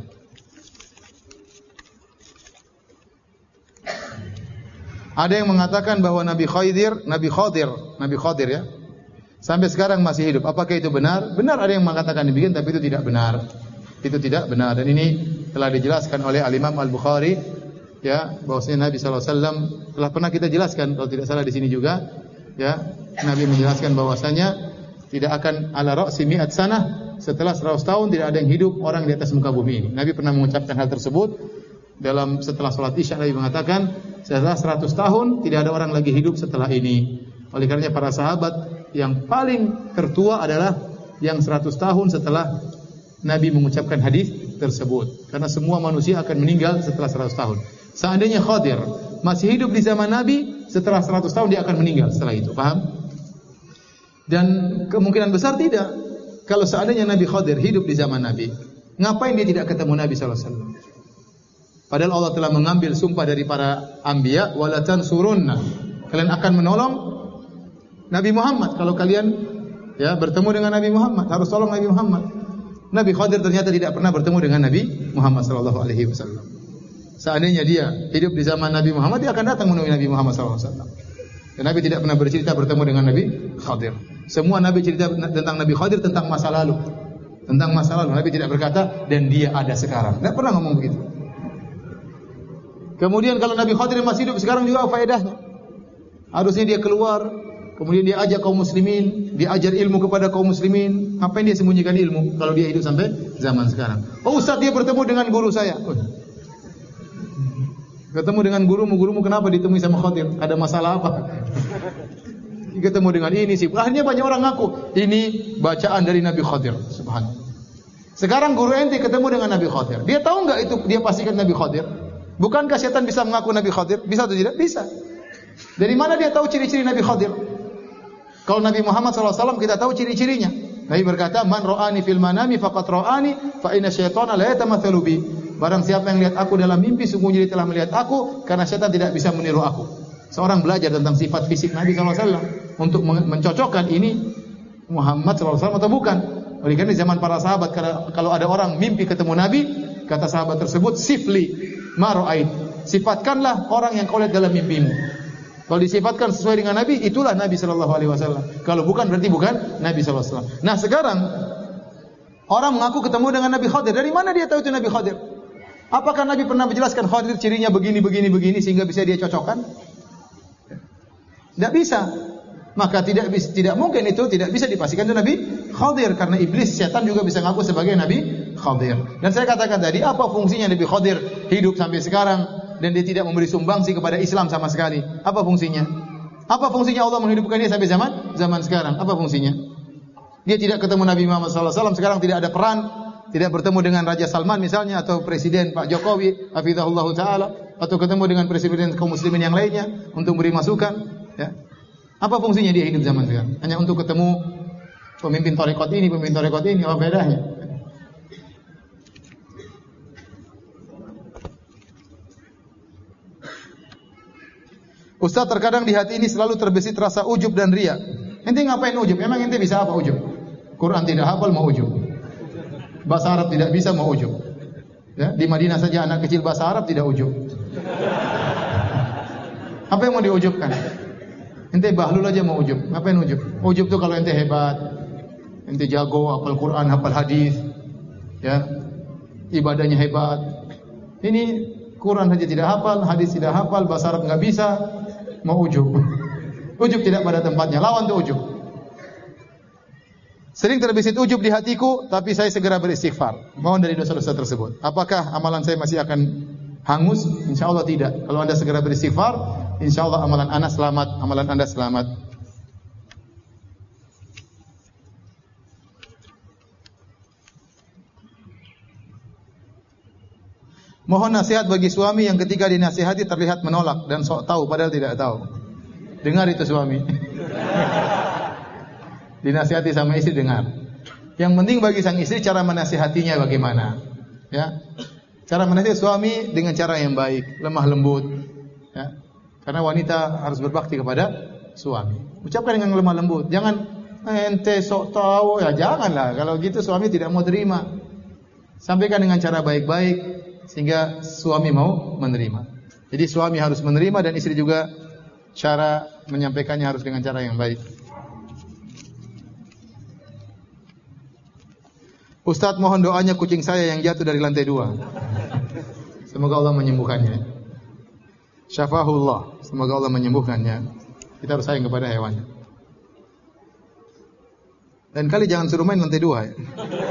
Ada yang mengatakan bahwa Nabi Khidir, Nabi Khadir, Nabi Khadir ya, sampai sekarang masih hidup. Apakah itu benar? Benar, ada yang mengatakan demikian, tapi itu tidak benar. Itu tidak benar. Dan ini telah dijelaskan oleh Al-Imam Al-Bukhari, ya, bahwasanya Nabi sallallahu alaihi wasallam telah pernah kita jelaskan, kalau tidak salah di sini juga, ya, Nabi menjelaskan bahwasanya tidak akan ala ra'si mi'at sanah, setelah seratus tahun tidak ada yang hidup orang di atas muka bumi ini. Nabi pernah mengucapkan hal tersebut dalam setelah salat Isya. Nabi mengatakan setelah seratus tahun tidak ada orang lagi hidup setelah ini. Oleh karenanya para sahabat yang paling tertua adalah yang seratus tahun setelah Nabi mengucapkan hadis tersebut. Karena semua manusia akan meninggal setelah seratus tahun. Seandainya Khadir masih hidup di zaman Nabi, setelah seratus tahun dia akan meninggal setelah itu. Paham? Dan kemungkinan besar tidak. Kalau seandainya Nabi Khadir hidup di zaman Nabi, ngapain dia tidak ketemu Nabi sallallahu alaihi wasallam? Padahal Allah telah mengambil sumpah dari para anbiya, wala tansurunna. Kalian akan menolong Nabi Muhammad kalau kalian ya bertemu dengan Nabi Muhammad, harus tolong Nabi Muhammad. Nabi Khadir ternyata tidak pernah bertemu dengan Nabi Muhammad sallallahu alaihi wasallam. Seandainya dia hidup di zaman Nabi Muhammad, dia akan datang menemui Nabi Muhammad sallallahu alaihi wasallam. Dan Nabi tidak pernah bercerita bertemu dengan Nabi Khadir. Semua Nabi cerita tentang Nabi Khadir tentang masa lalu. Tentang masa lalu. Nabi tidak berkata dan dia ada sekarang. Tidak pernah ngomong begitu. Kemudian kalau Nabi Khadir masih hidup sekarang juga apa faedahnya? Harusnya dia keluar, kemudian dia ajak kaum muslimin, dia ajar ilmu kepada kaum muslimin. Ngapain dia sembunyikan ilmu kalau dia hidup sampai zaman sekarang? Oh Ustaz, dia bertemu dengan guru saya. Oh. Ketemu dengan gurumu, gurumu kenapa ditemui sama Khadir? Ada masalah apa? Ketemu dengan ini sih. Akhirnya banyak orang ngaku ini bacaan dari Nabi Khadir. Subhanallah. Sekarang guru ente ketemu dengan Nabi Khadir. Dia tahu enggak itu dia pastikan Nabi Khadir? Bukankah setan bisa mengaku Nabi Khadir? Bisa atau tidak? Bisa. Dari mana dia tahu ciri-ciri Nabi Khadir? Kalau Nabi Muhammad sallallahu alaihi wasallam kita tahu ciri-cirinya. Nabi berkata, "Man ra'ani fil manami faqad ra'ani, fa inna syaitana la yatamatsalu bi." Barang siapa yang lihat aku dalam mimpi, sungguhnya dia telah melihat aku, karena setan tidak bisa meniru aku. Seorang belajar tentang sifat fisik Nabi sallallahu alaihi wasallam untuk mencocokkan ini Muhammad sallallahu alaihi wasallam atau bukan. Oleh karena di zaman para sahabat, kalau ada orang mimpi ketemu Nabi, kata sahabat tersebut, "Sifli." ma ra'ait. Sifatkanlah orang yang kau lihat dalam mimpimu. Kalau disifatkan sesuai dengan Nabi, itulah Nabi sallallahu alaihi wasallam. Kalau bukan berarti bukan Nabi sallallahu alaihi wasallam. Nah, sekarang orang mengaku ketemu dengan Nabi Khadir. Dari mana dia tahu itu Nabi Khadir? Apakah Nabi pernah menjelaskan Khadir cirinya begini begini begini sehingga bisa dia cocokkan? Tidak bisa. Maka tidak bisa, tidak mungkin itu tidak bisa dipastikan itu Nabi Khadir karena iblis setan juga bisa ngaku sebagai Nabi Khadir. Dan saya katakan tadi, apa fungsinya Nabi Khadir hidup sampai sekarang dan dia tidak memberi sumbangsi kepada Islam sama sekali? Apa fungsinya? Apa fungsinya Allah menghidupkan dia sampai zaman zaman sekarang? Apa fungsinya? Dia tidak ketemu Nabi Muhammad sallallahu alaihi wasallam, sekarang tidak ada peran, tidak bertemu dengan Raja Salman misalnya atau Presiden Pak Jokowi hafizahullah taala atau ketemu dengan presiden kaum muslimin yang lainnya untuk beri masukan, ya. Apa fungsinya dia hidup zaman sekarang? Hanya untuk ketemu pemimpin tarekat ini, pemimpin tarekat ini, apa bedanya? Ustaz, terkadang di hati ini selalu terbesit rasa ujub dan riya. Ente ngapain ujub? Emang ente bisa apa ujub? Quran tidak hafal mau ujub. Bahasa Arab tidak bisa mau ujub. Ya, di Madinah saja anak kecil bahasa Arab tidak ujub. Apa yang mau diujubkan? Ente bahlul aja mau ujub. Ngapain ujub? Ujub tuh kalau ente hebat, ente jago hafal Quran, hafal hadis, ya, ibadahnya hebat. Ini Quran saja tidak hafal, hadis tidak hafal, bahasa Arab nggak bisa, mau ujub. Ujub tidak pada tempatnya. Lawan tuh ujub. Sering terbesit ujub di hatiku, tapi saya segera beristighfar. Mohon dari dosa-dosa tersebut. Apakah amalan saya masih akan hangus? Insya Allah tidak. Kalau anda segera beristighfar, insya Allah amalan anda selamat, amalan anda selamat. Mohon nasihat bagi suami yang ketika dinasihati terlihat menolak dan sok tahu padahal tidak tahu. Dengar itu suami. Dinasihati sama istri, dengar. Yang penting bagi sang istri cara menasihatinya bagaimana. Ya. Cara menasihati suami dengan cara yang baik, lemah lembut. Ya. Karena wanita harus berbakti kepada suami. Ucapkan dengan lemah lembut. Jangan ente sok tahu, ya janganlah. Kalau gitu suami tidak mau terima. Sampaikan dengan cara baik-baik sehingga suami mau menerima. Jadi suami harus menerima dan istri juga cara menyampaikannya harus dengan cara yang baik. Ustaz, mohon doanya kucing saya yang jatuh dari lantai dua. Semoga Allah menyembuhkannya. Syafahullah. Semoga Allah menyembuhkannya. Kita harus sayang kepada hewannya. Dan kali jangan suruh main lantai dua ya.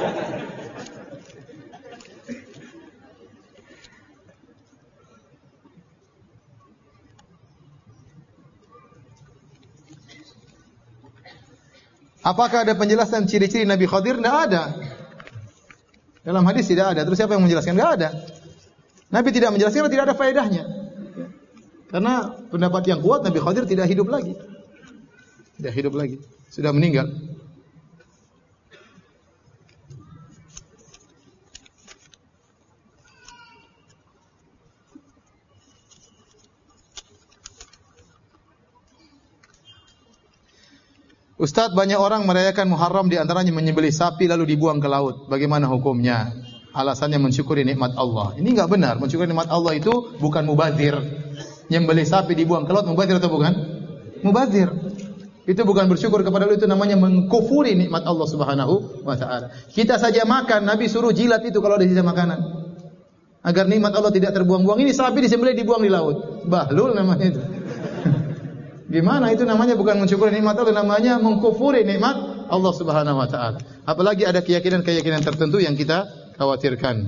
Apakah ada penjelasan ciri-ciri Nabi Khadir? Tidak ada. Dalam hadis tidak ada. Terus siapa yang menjelaskan? Tidak ada. Nabi tidak menjelaskan karena tidak ada faedahnya. Karena pendapat yang kuat Nabi Khadir tidak hidup lagi. Tidak hidup lagi. Sudah meninggal. Ustaz, banyak orang merayakan Muharram di antaranya menyembelih sapi lalu dibuang ke laut. Bagaimana hukumnya? Alasannya mensyukuri nikmat Allah. Ini enggak benar. Mensyukuri nikmat Allah itu bukan mubazir. Nyembelih sapi dibuang ke laut mubazir atau bukan? Mubazir. Itu bukan bersyukur kepada Allah, itu namanya mengkufuri nikmat Allah Subhanahu wa taala. Kita saja makan, Nabi suruh jilat itu kalau ada sisa makanan. Agar nikmat Allah tidak terbuang-buang. Ini sapi disembelih dibuang di laut. Bahlul namanya itu. Gimana itu namanya bukan mensyukuri nikmat Allah, namanya mengkufuri nikmat Allah Subhanahu wa taala. Apalagi ada keyakinan-keyakinan tertentu yang kita khawatirkan.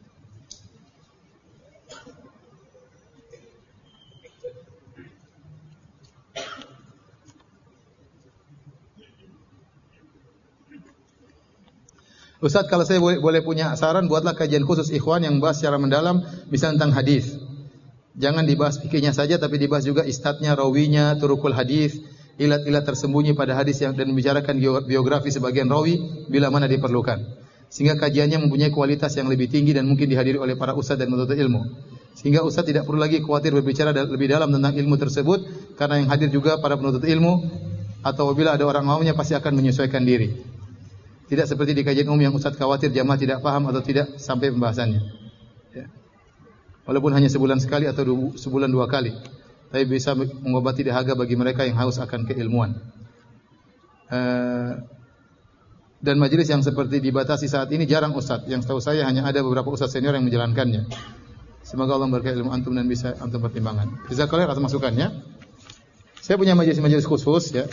Ustaz, kalau saya boleh, boleh punya saran, buatlah kajian khusus ikhwan yang bahas secara mendalam misalnya tentang hadis. Jangan dibahas fikihnya saja, tapi dibahas juga istatnya, rawinya, turukul hadis, ilat-ilat tersembunyi pada hadis yang dan membicarakan biografi sebagian rawi bila mana diperlukan. Sehingga kajiannya mempunyai kualitas yang lebih tinggi dan mungkin dihadiri oleh para ustaz dan penuntut ilmu. Sehingga ustaz tidak perlu lagi khawatir berbicara lebih dalam tentang ilmu tersebut, karena yang hadir juga para penuntut ilmu, atau bila ada orang awamnya pasti akan menyesuaikan diri. Tidak seperti di kajian umum yang ustaz khawatir jamaah tidak paham atau tidak sampai pembahasannya. Ya. Walaupun hanya sebulan sekali atau du, sebulan dua kali. Tapi bisa mengobati dahaga bagi mereka yang haus akan keilmuan. Uh, dan majelis yang seperti dibatasi saat ini jarang ustaz. Yang tahu saya hanya ada beberapa ustaz senior yang menjalankannya. Semoga Allah berkahi ilmu antum dan bisa antum pertimbangkan. Jazakallahu atas masukannya. Saya punya majelis-majelis khusus ya.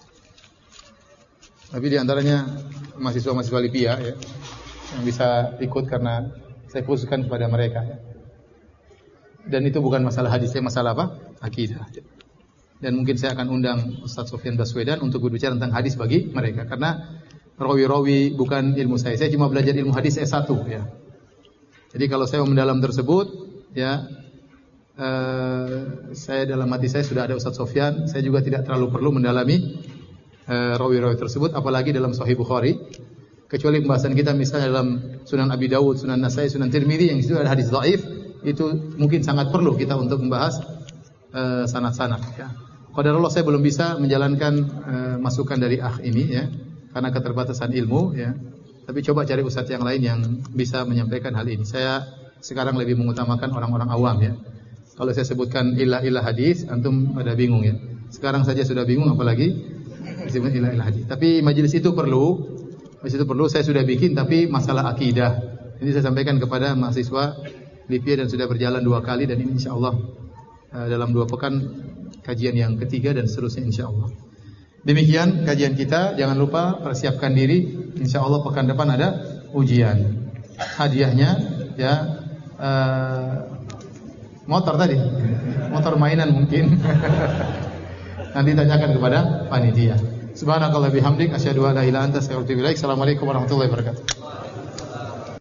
Tapi di antaranya mahasiswa-mahasiswa Libya ya, yang bisa ikut karena saya khususkan kepada mereka ya. Dan itu bukan masalah hadis, saya masalah apa? Akidah. Dan mungkin saya akan undang Ustaz Sofyan Baswedan untuk berbicara tentang hadis bagi mereka karena rawi-rawi bukan ilmu saya. Saya cuma belajar ilmu hadis S satu ya. Jadi kalau saya mendalam tersebut ya, eh, saya dalam hati saya sudah ada Ustaz Sofyan, saya juga tidak terlalu perlu mendalami eh, rawi-rawi tersebut apalagi dalam Sahih Bukhari. Kecuali pembahasan kita misalnya dalam Sunan Abi Dawud, Sunan Nasai, Sunan Tirmidzi yang itu ada hadis dhaif, itu mungkin sangat perlu kita untuk membahas uh, sanad-sanad ya. Qadarullah saya belum bisa menjalankan uh, masukan dari akh ini ya, karena keterbatasan ilmu ya. Tapi coba cari ustaz yang lain yang bisa menyampaikan hal ini. Saya sekarang lebih mengutamakan orang-orang awam ya. Kalau saya sebutkan ilah-ilah hadis, antum pada bingung ya. Sekarang saja sudah bingung apalagi disebut ilah-ilah hadis. Tapi majelis itu perlu Majelis itu perlu, saya sudah bikin, tapi masalah akidah. Ini saya sampaikan kepada mahasiswa Libya dan sudah berjalan dua kali dan ini insya Allah uh, dalam dua pekan kajian yang ketiga dan seterusnya insya Allah. Demikian kajian kita. Jangan lupa persiapkan diri. Insya Allah pekan depan ada ujian. Hadiahnya ya uh, motor tadi, motor mainan mungkin. Nanti tanyakan kepada panitia. Subhanakallah bihamdik asyhadu an la ilaha illa anta astaghfiruka wa atubu ilaik. Assalamualaikum warahmatullahi wabarakatuh.